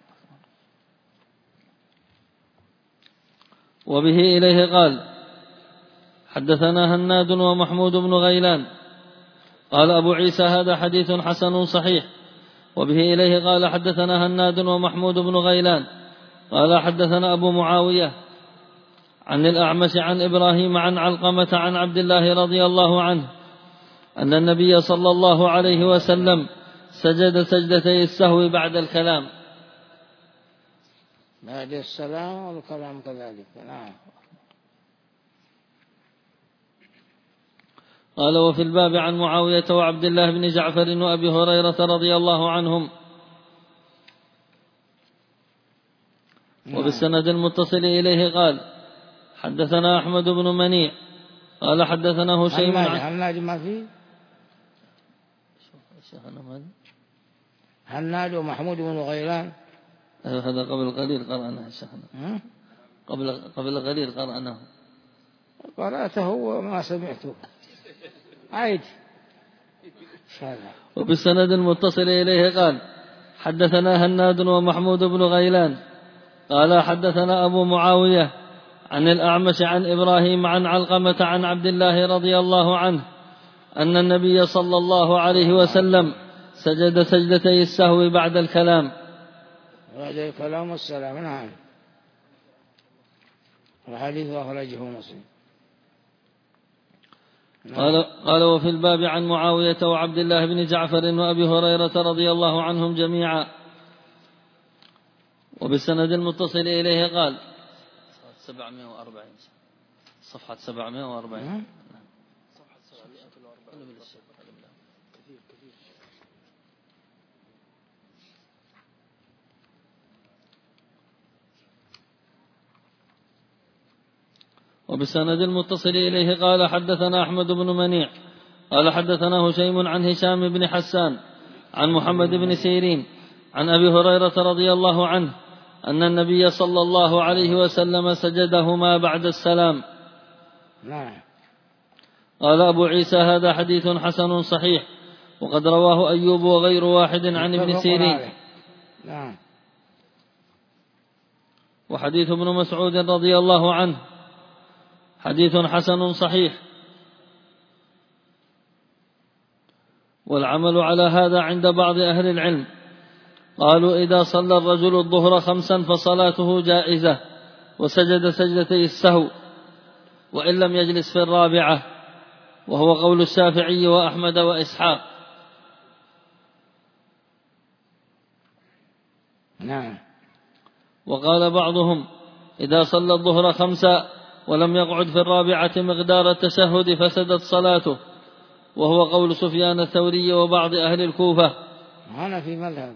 Speaker 3: وبه إليه قال حدثنا هناد ومحمود بن غيلان قال أبو عيسى هذا حديث حسن صحيح. وبه إليه قال حدثنا هناد ومحمود بن غيلان قال حدثنا أبو معاوية عن الأعمش عن إبراهيم عن علقمة عن عبد الله رضي الله عنه أن النبي صلى الله عليه وسلم سجد سجدتي السهو بعد الكلام.
Speaker 2: بعد السلام والكلام كذلك. نعم.
Speaker 3: قال وفي الباب عن معاوية وعبد الله بن جعفر وأبي هريرة رضي الله عنهم. وبالسند المتصل إليه قال حدثنا أحمد بن منيع قال حدثنا هشيم عن
Speaker 2: هناد ما فيه هناد ومحمود بن غيلان.
Speaker 3: هذا قبل قليل قرأناه شيخنا قبل قبل قليل قرأناه.
Speaker 2: قرأته وما سمعته عيد.
Speaker 3: وبالسند المتصل إليه قال حدثنا هناد ومحمود بن غيلان قال حدثنا أبو معاوية عن الأعمش عن إبراهيم عن علقمة عن عبد الله رضي الله عنه أن النبي صلى الله عليه وسلم سجد سجدتي السهو بعد الكلام.
Speaker 2: بعد الكلام والسلام. نعم. الحديث أخرجه مسلم.
Speaker 3: قال, قال وفي الباب عن معاوية وعبد الله بن جعفر وأبي هريرة رضي الله عنهم جميعا. وبالسند المتصل إليه قال سبعمائة وأربعين صفحة سبعمائة وأربعين. وبالسند المتصل إليه قال حدثنا أحمد بن منيع قال حدثنا هشيم عن هشام بن حسان عن محمد بن سيرين عن أبي هريرة رضي الله عنه أن النبي صلى الله عليه وسلم سجدهما بعد السلام.
Speaker 2: نعم.
Speaker 3: قال أبو عيسى هذا حديث حسن صحيح وقد رواه أيوب وغير واحد عن ابن سيرين.
Speaker 2: نعم.
Speaker 3: وحديث ابن مسعود رضي الله عنه حديث حسن صحيح. والعمل على هذا عند بعض أهل العلم قالوا إذا صلى الرجل الظهر خمسا فصلاته جائزة وسجد سجدتي السهو وإن لم يجلس في الرابعة، وهو قول الشافعي وأحمد وإسحاق.
Speaker 2: نعم.
Speaker 3: وقال بعضهم إذا صلى الظهر خمسا ولم يقعد في الرابعة مقدار التشهد فسدت صلاته، وهو قول سفيان الثوري وبعض أهل الكوفة.
Speaker 2: هنا في مذهب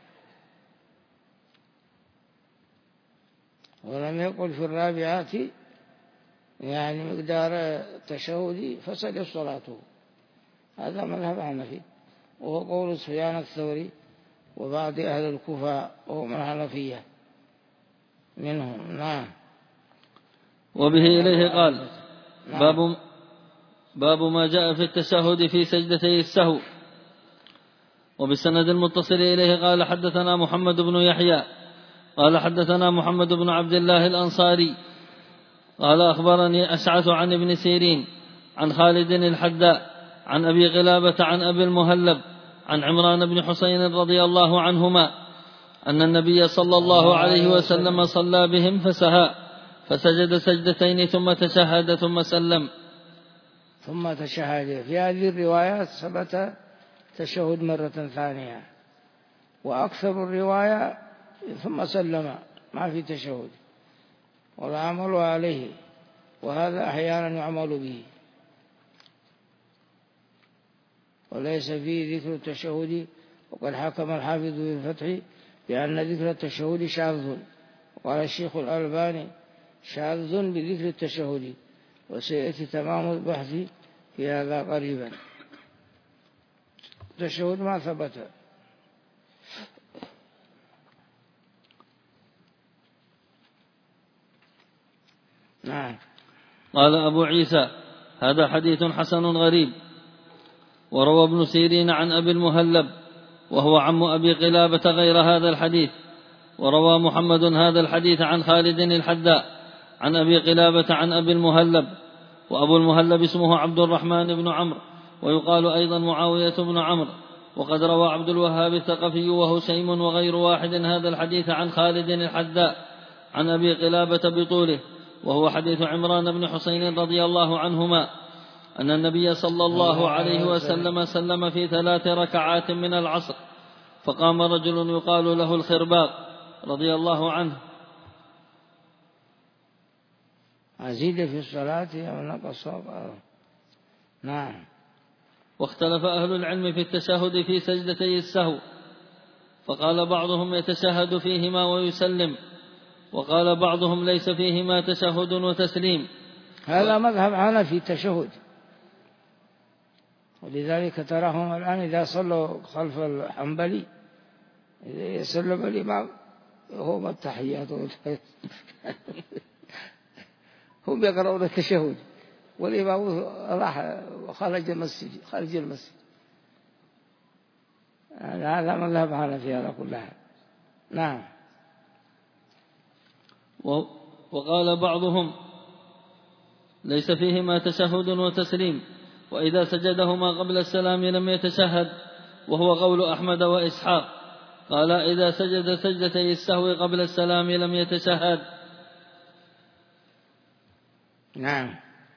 Speaker 2: ولم يقل في الرابعة يعني مقدار التشهد فسدت صلاته، هذا مذهب حنفي، وهو قول سفيان الثوري وبعض أهل الكوفة وهم الحنفية منهم. نعم.
Speaker 3: وبه إليه قال باب باب ما جاء في التشهد في سجدتي السهو. وبالسند المتصل إليه قال حدثنا محمد بن يحيى قال حدثنا محمد بن عبد الله الأنصاري قال أخبرني أشعث عن ابن سيرين عن خالد الحداء عن أبي غلابة عن أبي المهلب عن عمران بن حسين رضي الله عنهما أن النبي صلى الله عليه وسلم صلى بهم فسهى فسجد سجدتين ثم تشهد ثم سلم.
Speaker 2: ثم تشهد. في هذه الروايات ثبت تشهد مرة ثانية، وأكثر الرواية ثم سلم ما في تشهد، والعمل عليه، وهذا أحيانا يعمل به، وليس فيه ذكر التشهد. وقد حكم الحافظ بالفتح بأن ذكر التشهد شاذ، وقال الشيخ الألباني شاذ بذكر التشهد، وسيأتي تمام البحث في هذا قريبا. التشهد ما ثبت. نعم.
Speaker 3: قال أبو عيسى هذا حديث حسن غريب. وروى ابن سيرين عن أبي المهلب وهو عم أبي قلابة غير هذا الحديث. وروى محمد هذا الحديث عن خالد الحداء عن أبي قلابة عن أبي المهلب، وأبو المهلب اسمه عبد الرحمن بن عمرو، ويقال أيضا معاوية بن عمرو. وقد روى عبد الوهاب الثقفي وهشيم وغير واحد هذا الحديث عن خالد الحداء عن أبي قلابة بطوله، وهو حديث عمران بن حسين رضي الله عنهما أن النبي صلى الله عليه وسلم سلم في ثلاث ركعات من العصر، فقام رجل يقال له الخرباق رضي الله عنه.
Speaker 2: أزيد في الصلاة أو نقص؟ نعم.
Speaker 3: واختلف أهل العلم في التشهد في سجدتي السهو، فقال بعضهم يتشهد فيهما ويسلم، وقال بعضهم ليس فيهما تشهد وتسليم.
Speaker 2: هذا مذهب حنفي التشهد، ولذلك تراهم الآن إذا صلوا خلف الحنبلي يسلم الإمام هم التحيات هم يقرؤون التشهد والإمام راح خارج المسجد خارج المسجد. هذا مذهب حنفي على كل حال. نعم.
Speaker 3: وقال بعضهم ليس فيهما تشهد وتسليم، وإذا سجدهما قبل السلام لم يتشهد، وهو قول أحمد وإسحاق. قال إذا سجد سجدتي السهو قبل السلام لم يتشهد.
Speaker 2: نعم.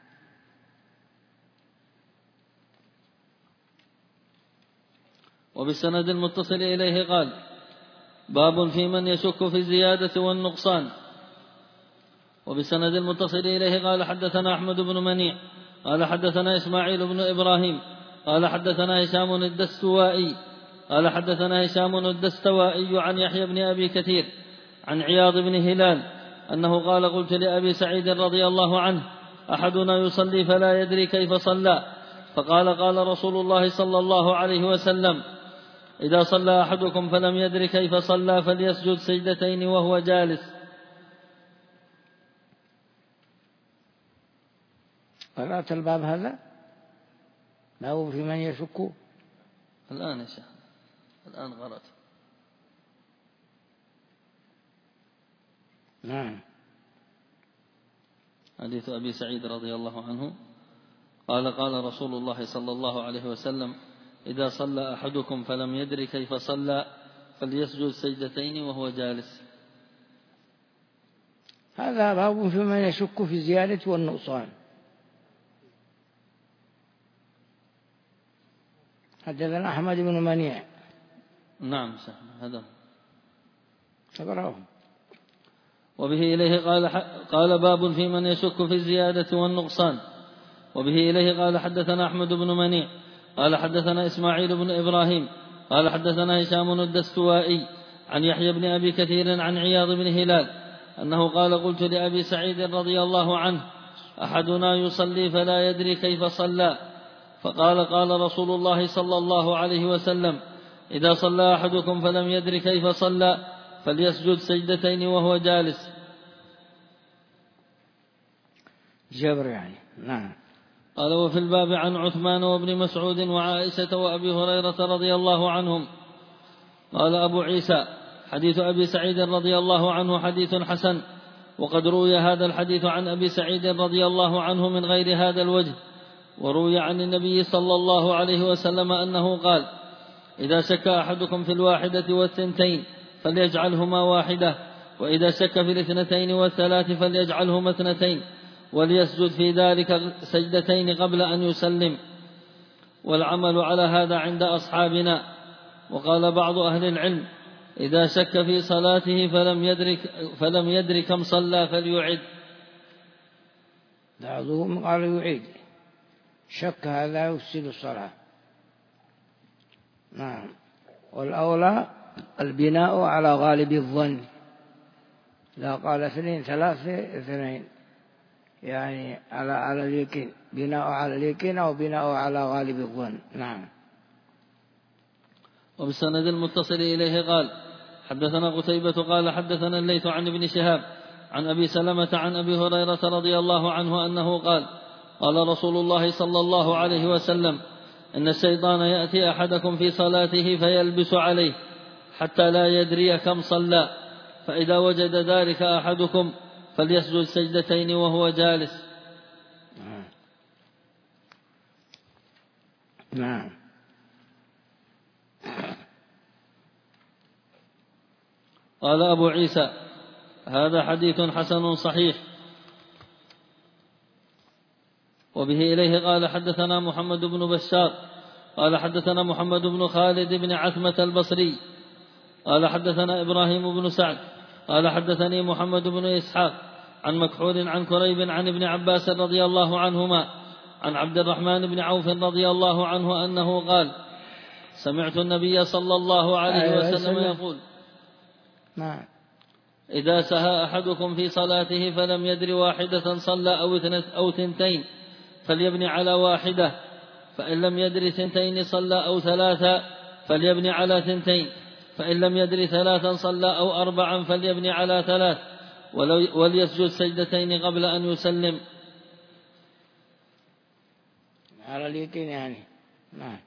Speaker 3: وبالسند المتصل إليه قال باب في من يشك في الزيادة والنقصان. وبالسند المتصل إليه قال حدثنا أحمد بن منيع قال حدثنا إسماعيل بن إبراهيم قال حدثنا هشام الدستوائي قال حدثنا هشام الدستوائي عن يحيى بن أبي كثير عن عياض بن هلال أنه قال قلت لأبي سعيد رضي الله عنه أحدنا يصلي فلا يدري كيف صلى، فقال قال رسول الله صلى الله عليه وسلم إذا صلى أحدكم فلم يدري كيف صلى فليسجد سجدتين وهو جالس.
Speaker 2: قرأت الباب هذا؟ باب في من يشك.
Speaker 3: الآن يا شيخ الآن قرأت.
Speaker 2: نعم.
Speaker 3: حديث أبي سعيد رضي الله عنه قال قال رسول الله صلى الله عليه وسلم إذا صلى أحدكم فلم يدري كيف صلى فليسجد سجدتين وهو جالس.
Speaker 2: هذا باب في من يشك في الزيادة والنقصان. حدثنا أحمد بن منيع.
Speaker 3: نعم هذا
Speaker 2: تقرأه.
Speaker 3: وبه إليه قال قال باب في من يشك في الزيادة والنقصان. وبه إليه قال حدثنا أحمد بن منيع قال حدثنا إسماعيل بن إبراهيم قال حدثنا هشام الدستوائي عن يحيى بن أبي كثير عن عياض بن هلال أنه قال قلت لأبي سعيد رضي الله عنه أحدنا يصلي فلا يدري كيف صلى، فقال قال رسول الله صلى الله عليه وسلم إذا صلى أحدكم فلم يدري كيف صلى فليسجد سجدتين وهو جالس.
Speaker 2: جبر يعني. نعم.
Speaker 3: قال وفي الباب عن عثمان وابن مسعود وعائشة وأبي هريرة رضي الله عنهم. قال أبو عيسى حديث أبي سعيد رضي الله عنه حديث حسن، وقد روي هذا الحديث عن أبي سعيد رضي الله عنه من غير هذا الوجه. وروي عن النبي صلى الله عليه وسلم أنه قال إذا شك أحدكم في الواحدة والثنتين فليجعلهما واحدة، وإذا شك في الاثنتين والثلاث فليجعلهما اثنتين، وليسجد في ذلك سجدتين قبل أن يسلم. والعمل على هذا عند أصحابنا. وقال بعض أهل العلم إذا شك في صلاته فلم يدرك, فلم يدرك كم صلى فليعد.
Speaker 2: بعضهم قال يعيد، شك هذا يفسد الصلاة. نعم. والأولى البناء على غالب الظن، لا قال اثنين ثلاثة اثنين، يعني على على اليقين، بناء على اليقين أو بناء على غالب الظن. نعم.
Speaker 3: وبالسند المتصل إليه قال حدثنا قتيبة قال حدثنا الليث عن ابن شهاب عن أبي سلمة عن أبي هريرة رضي الله عنه أنه قال قال رسول الله صلى الله عليه وسلم إن الشيطان يأتي أحدكم في صلاته فيلبس عليه حتى لا يدري كم صلى، فإذا وجد ذلك أحدكم فليسجد سجدتين وهو جالس.
Speaker 2: نعم.
Speaker 3: قال أبو عيسى هذا حديث حسن صحيح. وبه إليه قال حدثنا محمد بن بشار قال حدثنا محمد بن خالد بن عثمة البصري قال حدثنا إبراهيم بن سعد قال حدثني محمد بن إسحاق عن مكحول عن كريب عن ابن عباس رضي الله عنهما عن عبد الرحمن بن عوف رضي الله عنه أنه قال سمعت النبي صلى الله عليه وسلم يقول إذا سهى أحدكم في صلاته فلم يدر واحدة صلى أو ثنتين فليبني على واحدة، فإن لم يدر ثنتين صلى أو ثلاثة فليبني على ثنتين، فإن لم يدر ثلاثا صلى أو أربعا فليبني على ثلاث، وليسجد سجدتين قبل أن يسلم.
Speaker 2: على اليقين يعني. نعم.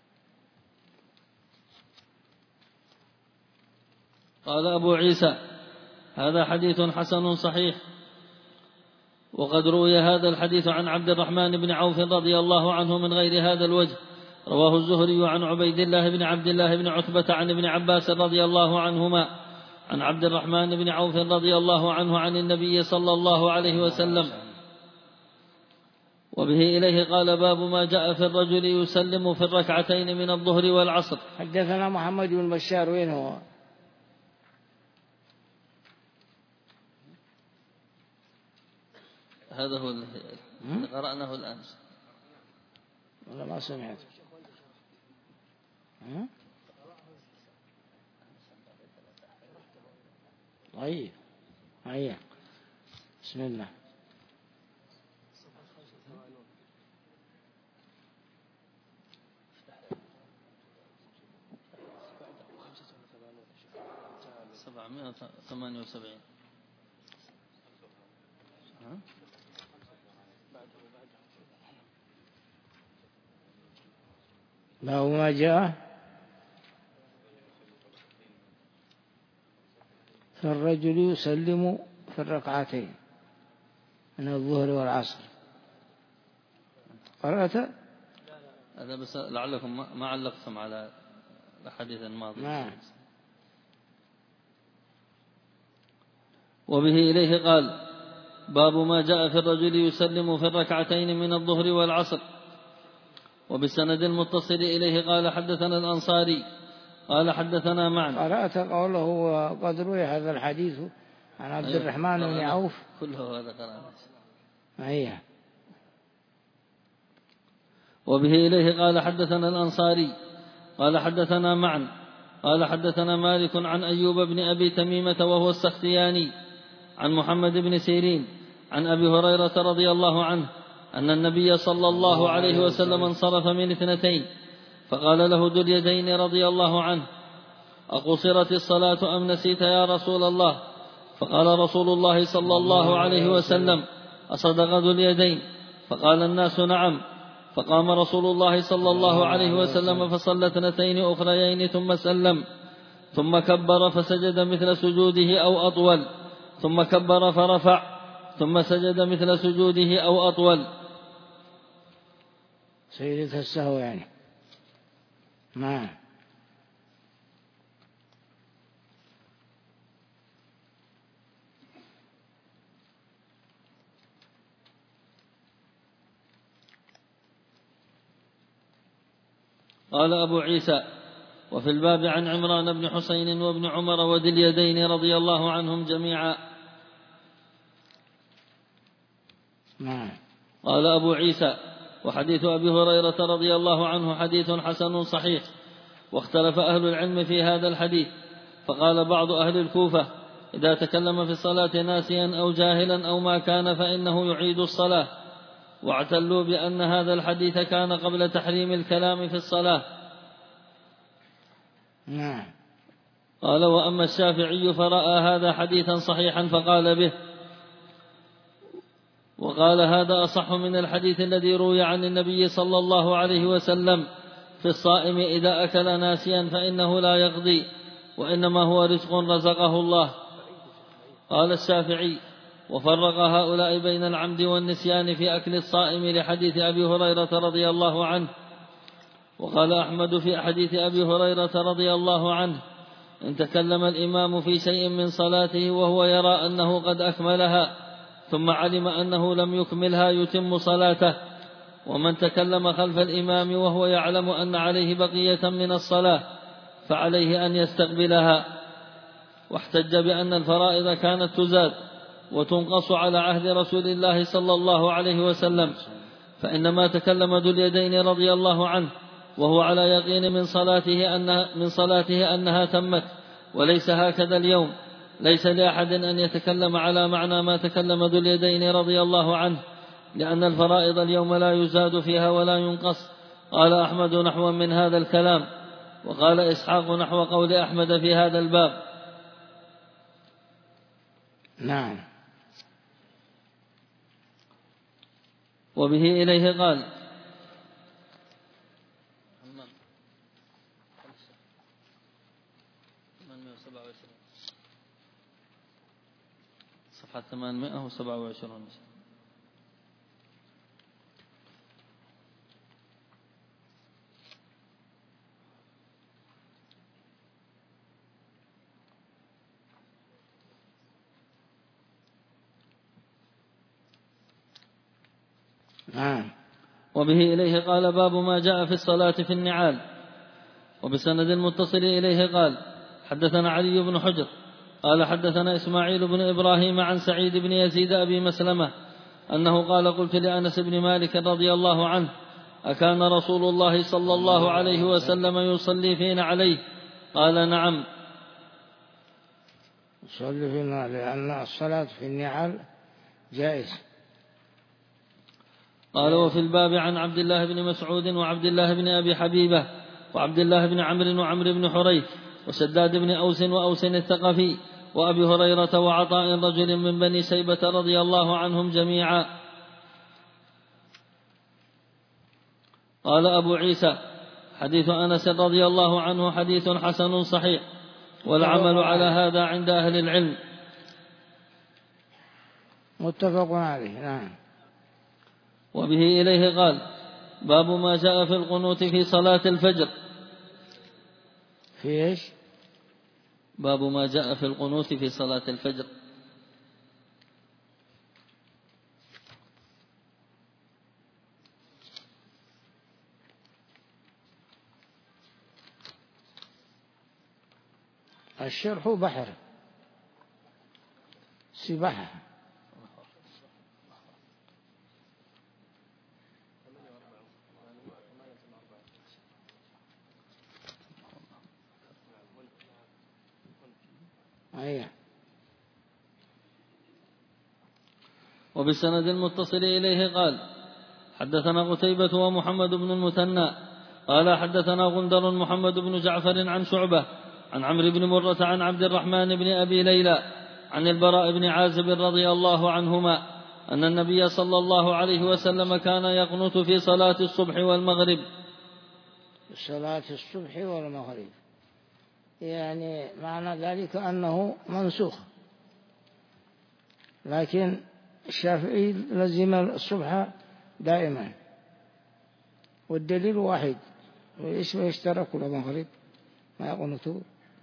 Speaker 3: قال أبو عيسى هذا حديث حسن صحيح. وقد روي هذا الحديث عن عبد الرحمن بن عوف رضي الله عنه من غير هذا الوجه، رواه الزهري عن عبيد الله بن عبد الله بن عتبة عن ابن عباس رضي الله عنهما عن عبد الرحمن بن عوف رضي الله عنه عن النبي صلى الله عليه وسلم. وبه إليه قال باب ما جاء في الرجل يسلم في الركعتين من الظهر والعصر.
Speaker 2: حدثنا محمد بن بشار. وين هو؟
Speaker 3: هذا هو اللي قرأناه الآن.
Speaker 2: ولا ما سمعت؟ طيب. هيا بسم الله.
Speaker 3: سبعمائة وثمانية وسبعين.
Speaker 2: باب ما جاء فالرجل يسلم في الركعتين من الظهر والعصر. قرأت؟
Speaker 3: هذا بس لعلكم ما علقتم على الحديث الماضي.
Speaker 2: نعم.
Speaker 3: وبه إليه قال باب ما جاء في الرجل يسلم في الركعتين من الظهر والعصر. وبالسند المتصل إليه قال حدثنا الأنصاري قال حدثنا معا.
Speaker 2: قرأت قوله وقد روي هذا الحديث عن عبد الرحمن بن عوف
Speaker 3: كله هذا قرأنا.
Speaker 2: أيه.
Speaker 3: وبه إليه قال حدثنا الأنصاري قال حدثنا معا قال حدثنا مالك عن أيوب بن أبي تميمة وهو السختياني عن محمد بن سيرين عن أبي هريرة رضي الله عنه أن النبي صلى الله عليه وسلم انصرف من اثنتين فقال له ذو اليدين رضي الله عنه أقصرت الصلاة أم نسيت يا رسول الله؟ فقال رسول الله صلى الله عليه وسلم أصدق ذو اليدين؟ فقال الناس نعم. فقام رسول الله صلى الله عليه وسلم فصلى اثنتين أخريين ثم سلم ثم كبر فسجد مثل سجوده أو أطول ثم كبر فرفع ثم سجد مثل سجوده أو أطول.
Speaker 2: سيدة السهو يعني. نعم.
Speaker 3: قال أبو عيسى: وفي الباب عن عمران بن حسين وابن عمر وذي اليدين رضي الله عنهم جميعا. قال أبو عيسى: وحديث أبي هريرة رضي الله عنه حديث حسن صحيح. واختلف أهل العلم في هذا الحديث، فقال بعض أهل الكوفة: إذا تكلم في الصلاة ناسيا أو جاهلا أو ما كان فإنه يعيد الصلاة، واعتلوا بأن هذا الحديث كان قبل تحريم الكلام في الصلاة.
Speaker 2: نعم.
Speaker 3: قال: وأما الشافعي فرأى هذا حديثا صحيحا فقال به، وقال: هذا أصح من الحديث الذي روي عن النبي صلى الله عليه وسلم في الصائم إذا أكل ناسيا فإنه لا يقضي، وإنما هو رزق رزقه الله. قال الشافعي: وفرق هؤلاء بين العمد والنسيان في أكل الصائم لحديث أبي هريرة رضي الله عنه. وقال أحمد في حديث أبي هريرة رضي الله عنه: إن تكلم الإمام في شيء من صلاته وهو يرى أنه قد أكملها ثم علم أنه لم يكملها يتم صلاته، ومن تكلم خلف الإمام وهو يعلم أن عليه بقية من الصلاة فعليه أن يستقبلها. واحتج بأن الفرائض كانت تزاد وتنقص على عهد رسول الله صلى الله عليه وسلم، فإنما تكلم ذو اليدين رضي الله عنه وهو على يقين من صلاته أنها, من صلاته أنها تمت، وليس هكذا اليوم. ليس لأحد أن يتكلم على معنى ما تكلم ذو اليدين رضي الله عنه، لأن الفرائض اليوم لا يزاد فيها ولا ينقص. قال أحمد نحو من هذا الكلام، وقال إسحاق نحو قول أحمد في هذا الباب.
Speaker 2: نعم.
Speaker 3: وبه إليه قال: صفحة ثمانمائة وسبعة وعشرين.
Speaker 2: نعم.
Speaker 3: وبه إليه قال: باب ما جاء في الصلاة في النعال. وبسند المتصل إليه قال: حدثنا علي بن حجر قال حدثنا إسماعيل بن إبراهيم عن سعيد بن يزيد أبي مسلمة أنه قال: قلت لأنس بن مالك رضي الله عنه: أكان رسول الله صلى الله عليه وسلم يصلي فينا عليه؟ قال: نعم.
Speaker 2: يصلي فينا، لأن الصلاة في النعال جائز.
Speaker 3: قال: وفي الباب عن عبد الله بن مسعود وعبد الله بن أبي حبيبة وعبد الله بن عمرو وعمرو بن حريث وشداد بن أوس وأوس الثقفي وأبي هريرة وعطاء رجل من بني شيبة رضي الله عنهم جميعا. قال أبو عيسى: حديث أنس رضي الله عنه حديث حسن صحيح، والعمل على هذا عند أهل العلم.
Speaker 2: متفق عليه. نعم.
Speaker 3: وبه إليه قال: باب ما جاء في القنوت في صلاة الفجر.
Speaker 2: في إيش؟
Speaker 3: باب ما جاء في القنوت في صلاة الفجر.
Speaker 2: الشرح بحر سباحة. أيه.
Speaker 3: وبالسند المتصل إليه قال: حدثنا قتيبة ومحمد بن المثنى قال حدثنا غندر محمد بن جعفر عن شعبة عن عمرو بن مرة عن عبد الرحمن بن أبي ليلى عن البراء بن عازب رضي الله عنهما أن النبي صلى الله عليه وسلم كان يقنت في صلاة الصبح والمغرب.
Speaker 2: صلاة الصبح والمغرب يعني معنى ذلك أنه منسوخ، لكن الشافعي لزم الصبح دائما، والدليل واحد، وإيش يشتركوا المغرب ما يقنطوا.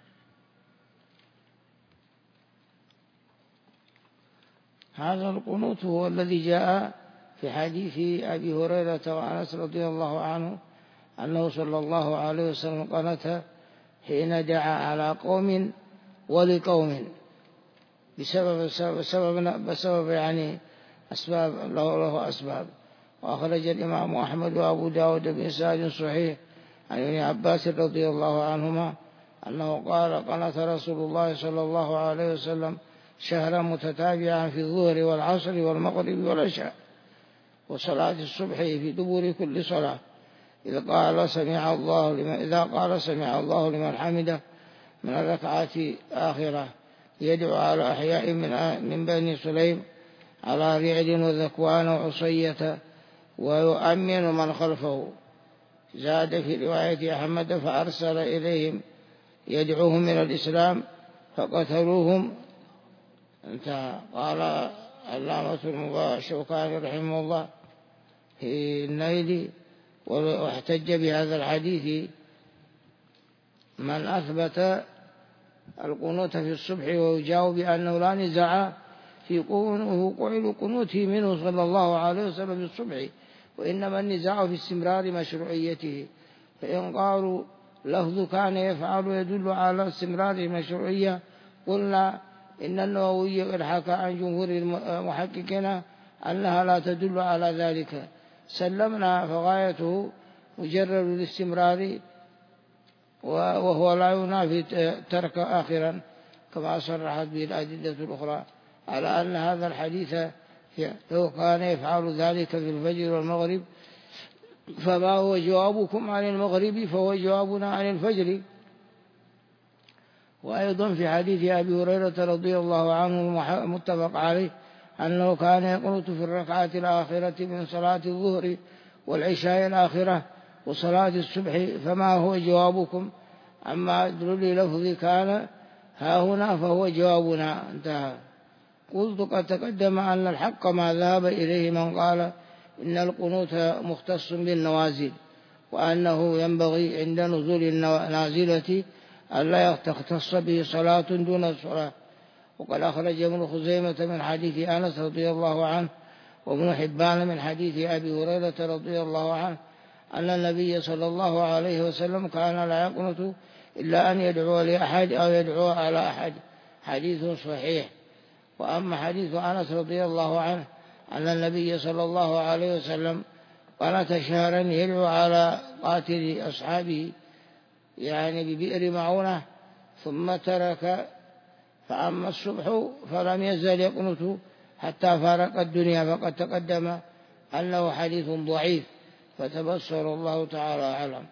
Speaker 2: هذا القنوت هو الذي جاء في حديث أبي هريرة وأنس رضي الله عنه أنه صلى الله عليه وسلم قنت حين دعا على قوم ولقوم بسبب بسبب بسبب يعني أسباب له, له أسباب. وأخرج الإمام أحمد وأبو داود بإسناد صحيح عن ابن عباس رضي الله عنهما أنه قال قنت رسول الله صلى الله عليه وسلم شهرا متتابعا في الظهر والعصر والمغرب والعشاء وصلاة الصبح في دبر كل صلاة إذا قال سمع الله لمن إذا قال سمع الله لمن حمده من الركعات آخرة يدعو على أحياء من من بني سليم على رعد وذكوان وعصية ويؤمن من خلفه. زاد في رواية أحمد فأرسل إليهم يدعوهم من الإسلام فقتلوهم. انتهى. قال علامة المبارك الشوكاني رحمه الله في النيل واحتج بهذا الحديث من أثبت القنوت في الصبح ويجاوب بأنه لا نزاع في قول قنوته منه صلى الله عليه وسلم في الصبح، وإنما النزاع في استمرار مشروعيته. فإن قالوا لفظ كان يفعل يدل على استمرار المشروعية قلنا إن النووي قد حكى عن جمهور المحققين أنها لا تدل على ذلك، سلمنا فغايته مجرد الاستمرار وهو لا ينافي ترك آخرا كما صرحت به الأدلة الأخرى على أن هذا الحديث لو كان يفعل ذلك في الفجر والمغرب فما هو جوابكم عن المغرب فهو جوابنا عن الفجر. وأيضا في حديث أبي هريرة رضي الله عنه متفق عليه أنه كان يقنط في الركعات الآخرة من صلاة الظهر والعشاء الآخرة وصلاة الصبح فما هو جوابكم عما أدل لفظ كان ها هنا فهو جوابنا. انتهى. قلت قد تقدم أن الحق ما ذهب إليه من قال إن القنوت مختص بالنوازل وأنه ينبغي عند نزول النازلة ألا تختص به صلاة دون الصلاة. وقد أخرج ابن خزيمة من حديث أنس رضي الله عنه وابن حبان من حديث أبي هريرة رضي الله عنه أن النبي صلى الله عليه وسلم كان لا يقنط إلا أن يدعو لأحد أو يدعو على أحد، حديث صحيح. وأما حديث أنس رضي الله عنه أن النبي صلى الله عليه وسلم قنت شهرا يدعو على قاتل أصحابه يعني ببئر معونة ثم ترك، فأما الصبح فلم يزل يقنط حتى فارق الدنيا، فقد تقدم أنه حديث ضعيف فتبصر الله تعالى أعلم.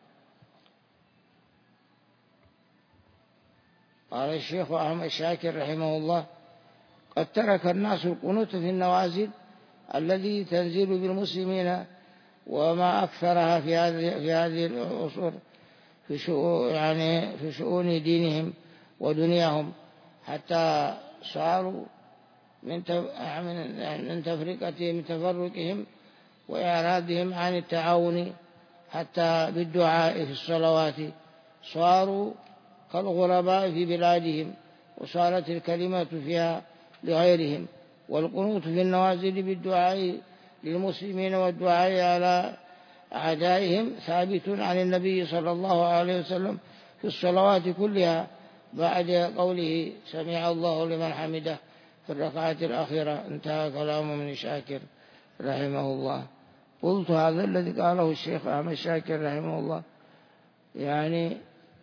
Speaker 2: قال الشيخ أحمد شاكر رحمه الله قد ترك الناس القنوت في النوازل الذي تنزل بالمسلمين وما أكثرها في هذه في هذه العصور في شؤون يعني في شؤون دينهم ودنياهم، حتى صاروا من من تفرقتهم تفرقهم وإعراضهم عن التعاون حتى بالدعاء في الصلوات، صاروا كالغرباء في بلادهم وصارت الكلمة فيها لغيرهم. والقنوت في النوازل بالدعاء للمسلمين والدعاء على أعدائهم ثابت عن النبي صلى الله عليه وسلم في الصلوات كلها بعد قوله سمع الله لمن حمده في الركعة الأخيرة. انتهى كلام من شاكر رحمه الله. قلت هذا الذي قاله الشيخ أحمد شاكر رحمه الله يعني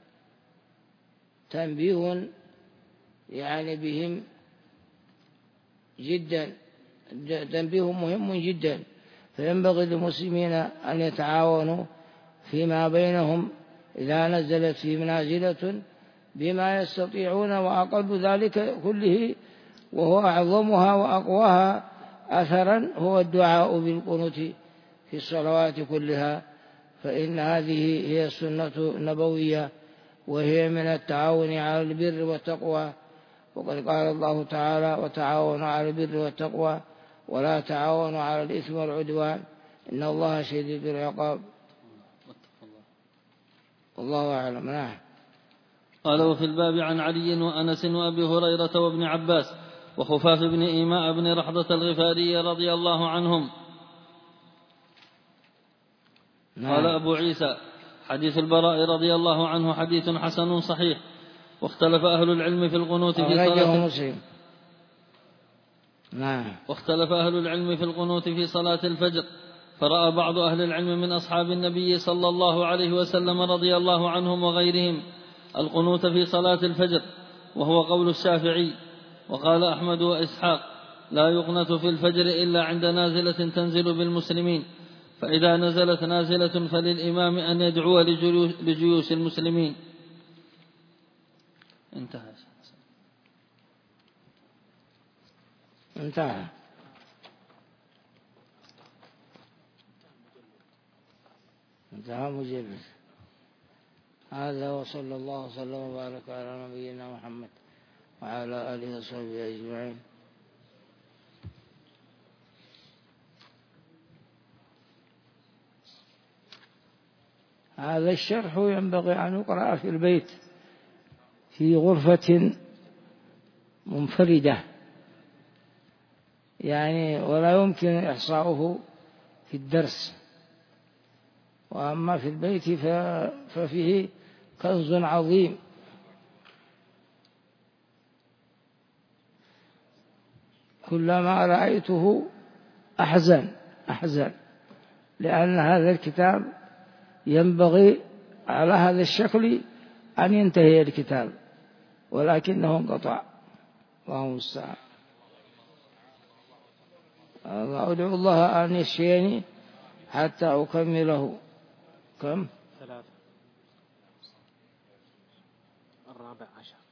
Speaker 2: تنبيه يعني بهم جدا، تنبيه مهم جدا، فينبغي للمسلمين أن يتعاونوا فيما بينهم إذا نزلت فيهم نازلة بما يستطيعون، وأقل ذلك كله وهو أعظمها وأقواها أثرا هو الدعاء بالقنوت في الصلوات كلها، فإن هذه هي السنة النبوية وهي من التعاون على البر والتقوى. وقد قال الله تعالى وتعاونوا على البر والتقوى ولا تعاونوا على الإثم والعدوان إن الله شديد العقاب. الله أعلم. نعم.
Speaker 3: قال وفي الباب عن علي وأنس وأبي هريرة وابن عباس وخفاف بن إيماء بن رحضة الغفاري رضي الله عنهم
Speaker 2: نعم.
Speaker 3: قال أبو عيسى حديث البراء رضي الله عنه حديث حسن صحيح. واختلف أهل العلم في القنوت في صلاة
Speaker 2: مسلم. نعم.
Speaker 3: واختلف أهل العلم في القنوت في صلاة الفجر، فرأى بعض أهل العلم من أصحاب النبي صلى الله عليه وسلم رضي الله عنهم وغيرهم القنوت في صلاة الفجر، وهو قول الشافعي. وقال أحمد وإسحاق لا يقنت في الفجر إلا عند نازلة تنزل بالمسلمين، فإذا نزلت نازلة فللإمام أن يدعو لجيوش المسلمين. انتهى
Speaker 2: انتهى. انتهى مجرد. هذا وصلى الله وسلم وبارك على نبينا محمد وعلى آله وصحبه أجمعين. هذا الشرح ينبغي أن يقرأ في البيت في غرفة منفردة، يعني ولا يمكن إحصاؤه في الدرس، وأما في البيت ففيه كنز عظيم. كلما رأيته أحزن أحزن لأن هذا الكتاب ينبغي على هذا الشكل أن ينتهي الكتاب، ولكنه انقطع. الله المستعان. أدعو الله أن يشفيني حتى أكمله. كم؟
Speaker 4: ثلاثة. الرابع عشر.